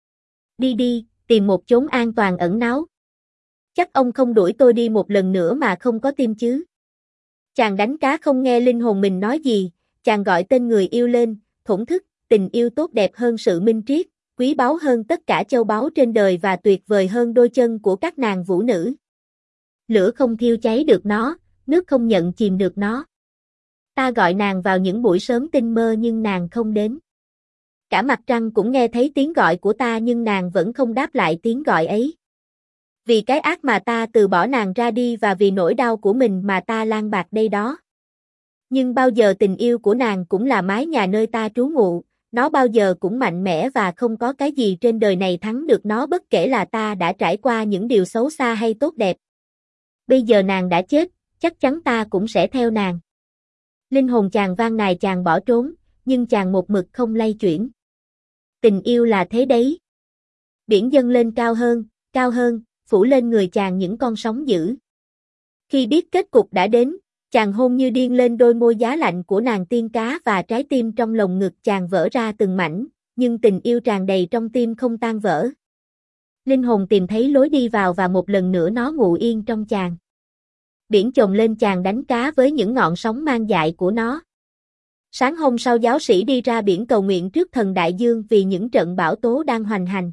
Đi đi, tìm một chốn an toàn ẩn náu. Chắc ông không đuổi tôi đi một lần nữa mà không có tim chứ. Chàng đánh cá không nghe linh hồn mình nói gì, chàng gọi tên người yêu lên, thổn thức, tình yêu tốt đẹp hơn sự minh triết, quý báu hơn tất cả châu báu trên đời và tuyệt vời hơn đôi chân của các nàng vũ nữ. Lửa không thiêu cháy được nó, nước không nhận chìm được nó. Ta gọi nàng vào những buổi sớm tinh mơ nhưng nàng không đến. Cả mặt trăng cũng nghe thấy tiếng gọi của ta nhưng nàng vẫn không đáp lại tiếng gọi ấy. Vì cái ác mà ta từ bỏ nàng ra đi và vì nỗi đau của mình mà ta lang bạc đây đó. Nhưng bao giờ tình yêu của nàng cũng là mái nhà nơi ta trú ngụ, nó bao giờ cũng mạnh mẽ và không có cái gì trên đời này thắng được nó bất kể là ta đã trải qua những điều xấu xa hay tốt đẹp. Bây giờ nàng đã chết, chắc chắn ta cũng sẽ theo nàng. Linh hồn chàng van nài chàng bỏ trốn, nhưng chàng một mực không lay chuyển. Tình yêu là thế đấy. Biển dâng lên cao hơn, cao hơn, phủ lên người chàng những con sóng dữ. Khi biết kết cục đã đến, chàng hôn như điên lên đôi môi giá lạnh của nàng tiên cá và trái tim trong lồng ngực chàng vỡ ra từng mảnh, nhưng tình yêu tràn đầy trong tim không tan vỡ. Linh hồn tìm thấy lối đi vào và một lần nữa nó ngủ yên trong chàng. Biển chồng lên chàng đánh cá với những ngọn sóng mang dại của nó. Sáng hôm sau giáo sĩ đi ra biển cầu nguyện trước thần đại dương vì những trận bão tố đang hoành hành.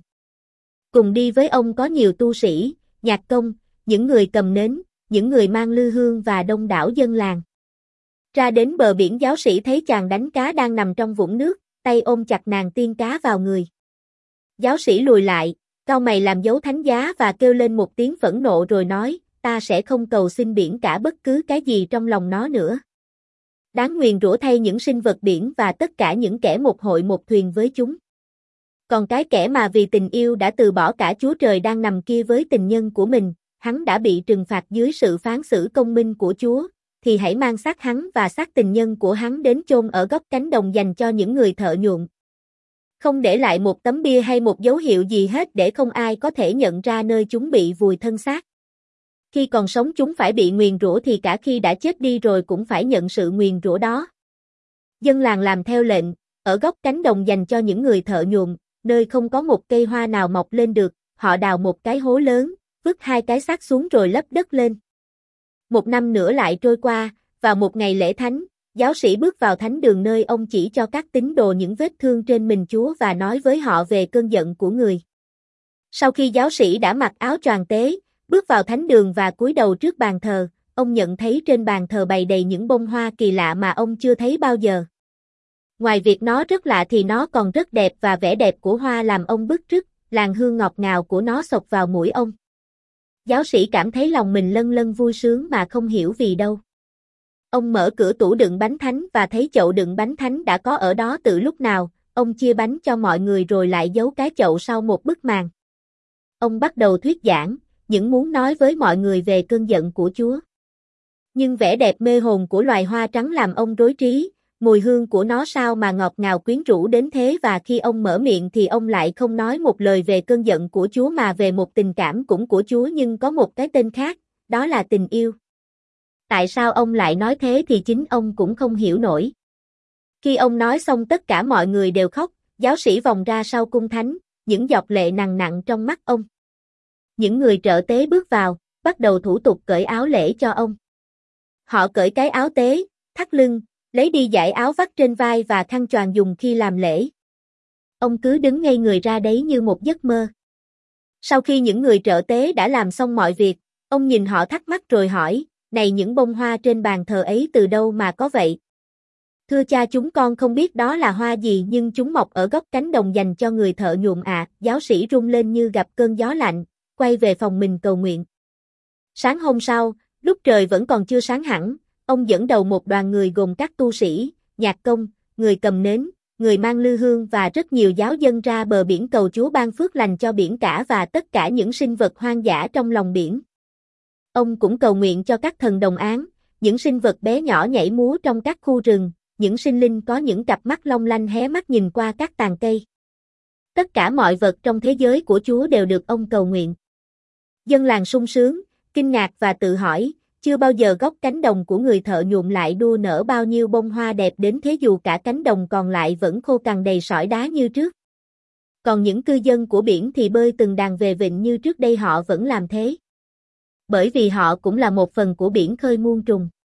Cùng đi với ông có nhiều tu sĩ, nhạc công, những người cầm nến, những người mang lư hương và đông đảo dân làng. Ra đến bờ biển giáo sĩ thấy chàng đánh cá đang nằm trong vũng nước, tay ôm chặt nàng tiên cá vào người. Giáo sĩ lùi lại, cau mày làm dấu thánh giá và kêu lên một tiếng phẫn nộ rồi nói, ta sẽ không cầu xin biển cả bất cứ cái gì trong lòng nó nữa. Đáng nguyền rủa thay những sinh vật biển và tất cả những kẻ một hội một thuyền với chúng. Còn cái kẻ mà vì tình yêu đã từ bỏ cả Chúa Trời đang nằm kia với tình nhân của mình, hắn đã bị trừng phạt dưới sự phán xử công minh của Chúa, thì hãy mang xác hắn và xác tình nhân của hắn đến chôn ở góc cánh đồng dành cho những người thợ nhuộm. Không để lại một tấm bia hay một dấu hiệu gì hết để không ai có thể nhận ra nơi chúng bị vùi thân xác. Khi còn sống chúng phải bị nguyền rủa thì cả khi đã chết đi rồi cũng phải nhận sự nguyền rủa đó. Dân làng làm theo lệnh, ở góc cánh đồng dành cho những người thợ nhuộm, nơi không có một cây hoa nào mọc lên được, họ đào một cái hố lớn, vứt hai cái xác xuống rồi lấp đất lên. Một năm nữa lại trôi qua, vào một ngày lễ thánh, giáo sĩ bước vào thánh đường nơi ông chỉ cho các tín đồ những vết thương trên mình Chúa và nói với họ về cơn giận của người. Sau khi giáo sĩ đã mặc áo choàng tế, bước vào thánh đường và cúi đầu trước bàn thờ, ông nhận thấy trên bàn thờ bày đầy những bông hoa kỳ lạ mà ông chưa thấy bao giờ. Ngoài việc nó rất lạ thì nó còn rất đẹp và vẻ đẹp của hoa làm ông bức rứt, làn hương ngọt ngào của nó xộc vào mũi ông. Giáo sĩ cảm thấy lòng mình lân lân vui sướng mà không hiểu vì đâu. Ông mở cửa tủ đựng bánh thánh và thấy chậu đựng bánh thánh đã có ở đó từ lúc nào, ông chia bánh cho mọi người rồi lại giấu cái chậu sau một bức màn. Ông bắt đầu thuyết giảng, những muốn nói với mọi người về cơn giận của Chúa. Nhưng vẻ đẹp mê hồn của loài hoa trắng làm ông rối trí, mùi hương của nó sao mà ngọt ngào quyến rũ đến thế và khi ông mở miệng thì ông lại không nói một lời về cơn giận của Chúa mà về một tình cảm cũng của Chúa nhưng có một cái tên khác, đó là tình yêu. Tại sao ông lại nói thế thì chính ông cũng không hiểu nổi. Khi ông nói xong tất cả mọi người đều khóc, giáo sĩ vòng ra sau cung thánh, những giọt lệ nặng nặng trong mắt ông. Những người trợ tế bước vào, bắt đầu thủ tục cởi áo lễ cho ông. Họ cởi cái áo tế, thắt lưng, lấy đi dải áo vắt trên vai và khăn choàng dùng khi làm lễ. Ông cứ đứng ngây người ra đấy như một giấc mơ. Sau khi những người trợ tế đã làm xong mọi việc, ông nhìn họ thắc mắc rồi hỏi, này những bông hoa trên bàn thờ ấy từ đâu mà có vậy? Thưa cha chúng con không biết đó là hoa gì nhưng chúng mọc ở góc cánh đồng dành cho người thợ nhuộm ạ. À. Giáo sĩ rung lên như gặp cơn gió lạnh, quay về phòng mình cầu nguyện. Sáng hôm sau, lúc trời vẫn còn chưa sáng hẳn, ông dẫn đầu một đoàn người gồm các tu sĩ, nhạc công, người cầm nến, người mang lư hương và rất nhiều giáo dân ra bờ biển cầu Chúa ban phước lành cho biển cả và tất cả những sinh vật hoang dã trong lòng biển. Ông cũng cầu nguyện cho các thần đồng áng, những sinh vật bé nhỏ nhảy múa trong các khu rừng, những sinh linh có những cặp mắt long lanh hé mắt nhìn qua các tàn cây. Tất cả mọi vật trong thế giới của Chúa đều được ông cầu nguyện. Dân làng sung sướng, kinh ngạc và tự hỏi, chưa bao giờ góc cánh đồng của người thợ nhuộm lại đua nở bao nhiêu bông hoa đẹp đến thế dù cả cánh đồng còn lại vẫn khô cằn đầy sỏi đá như trước. Còn những cư dân của biển thì bơi từng đàn về vịnh như trước đây họ vẫn làm thế. Bởi vì họ cũng là một phần của biển khơi muôn trùng.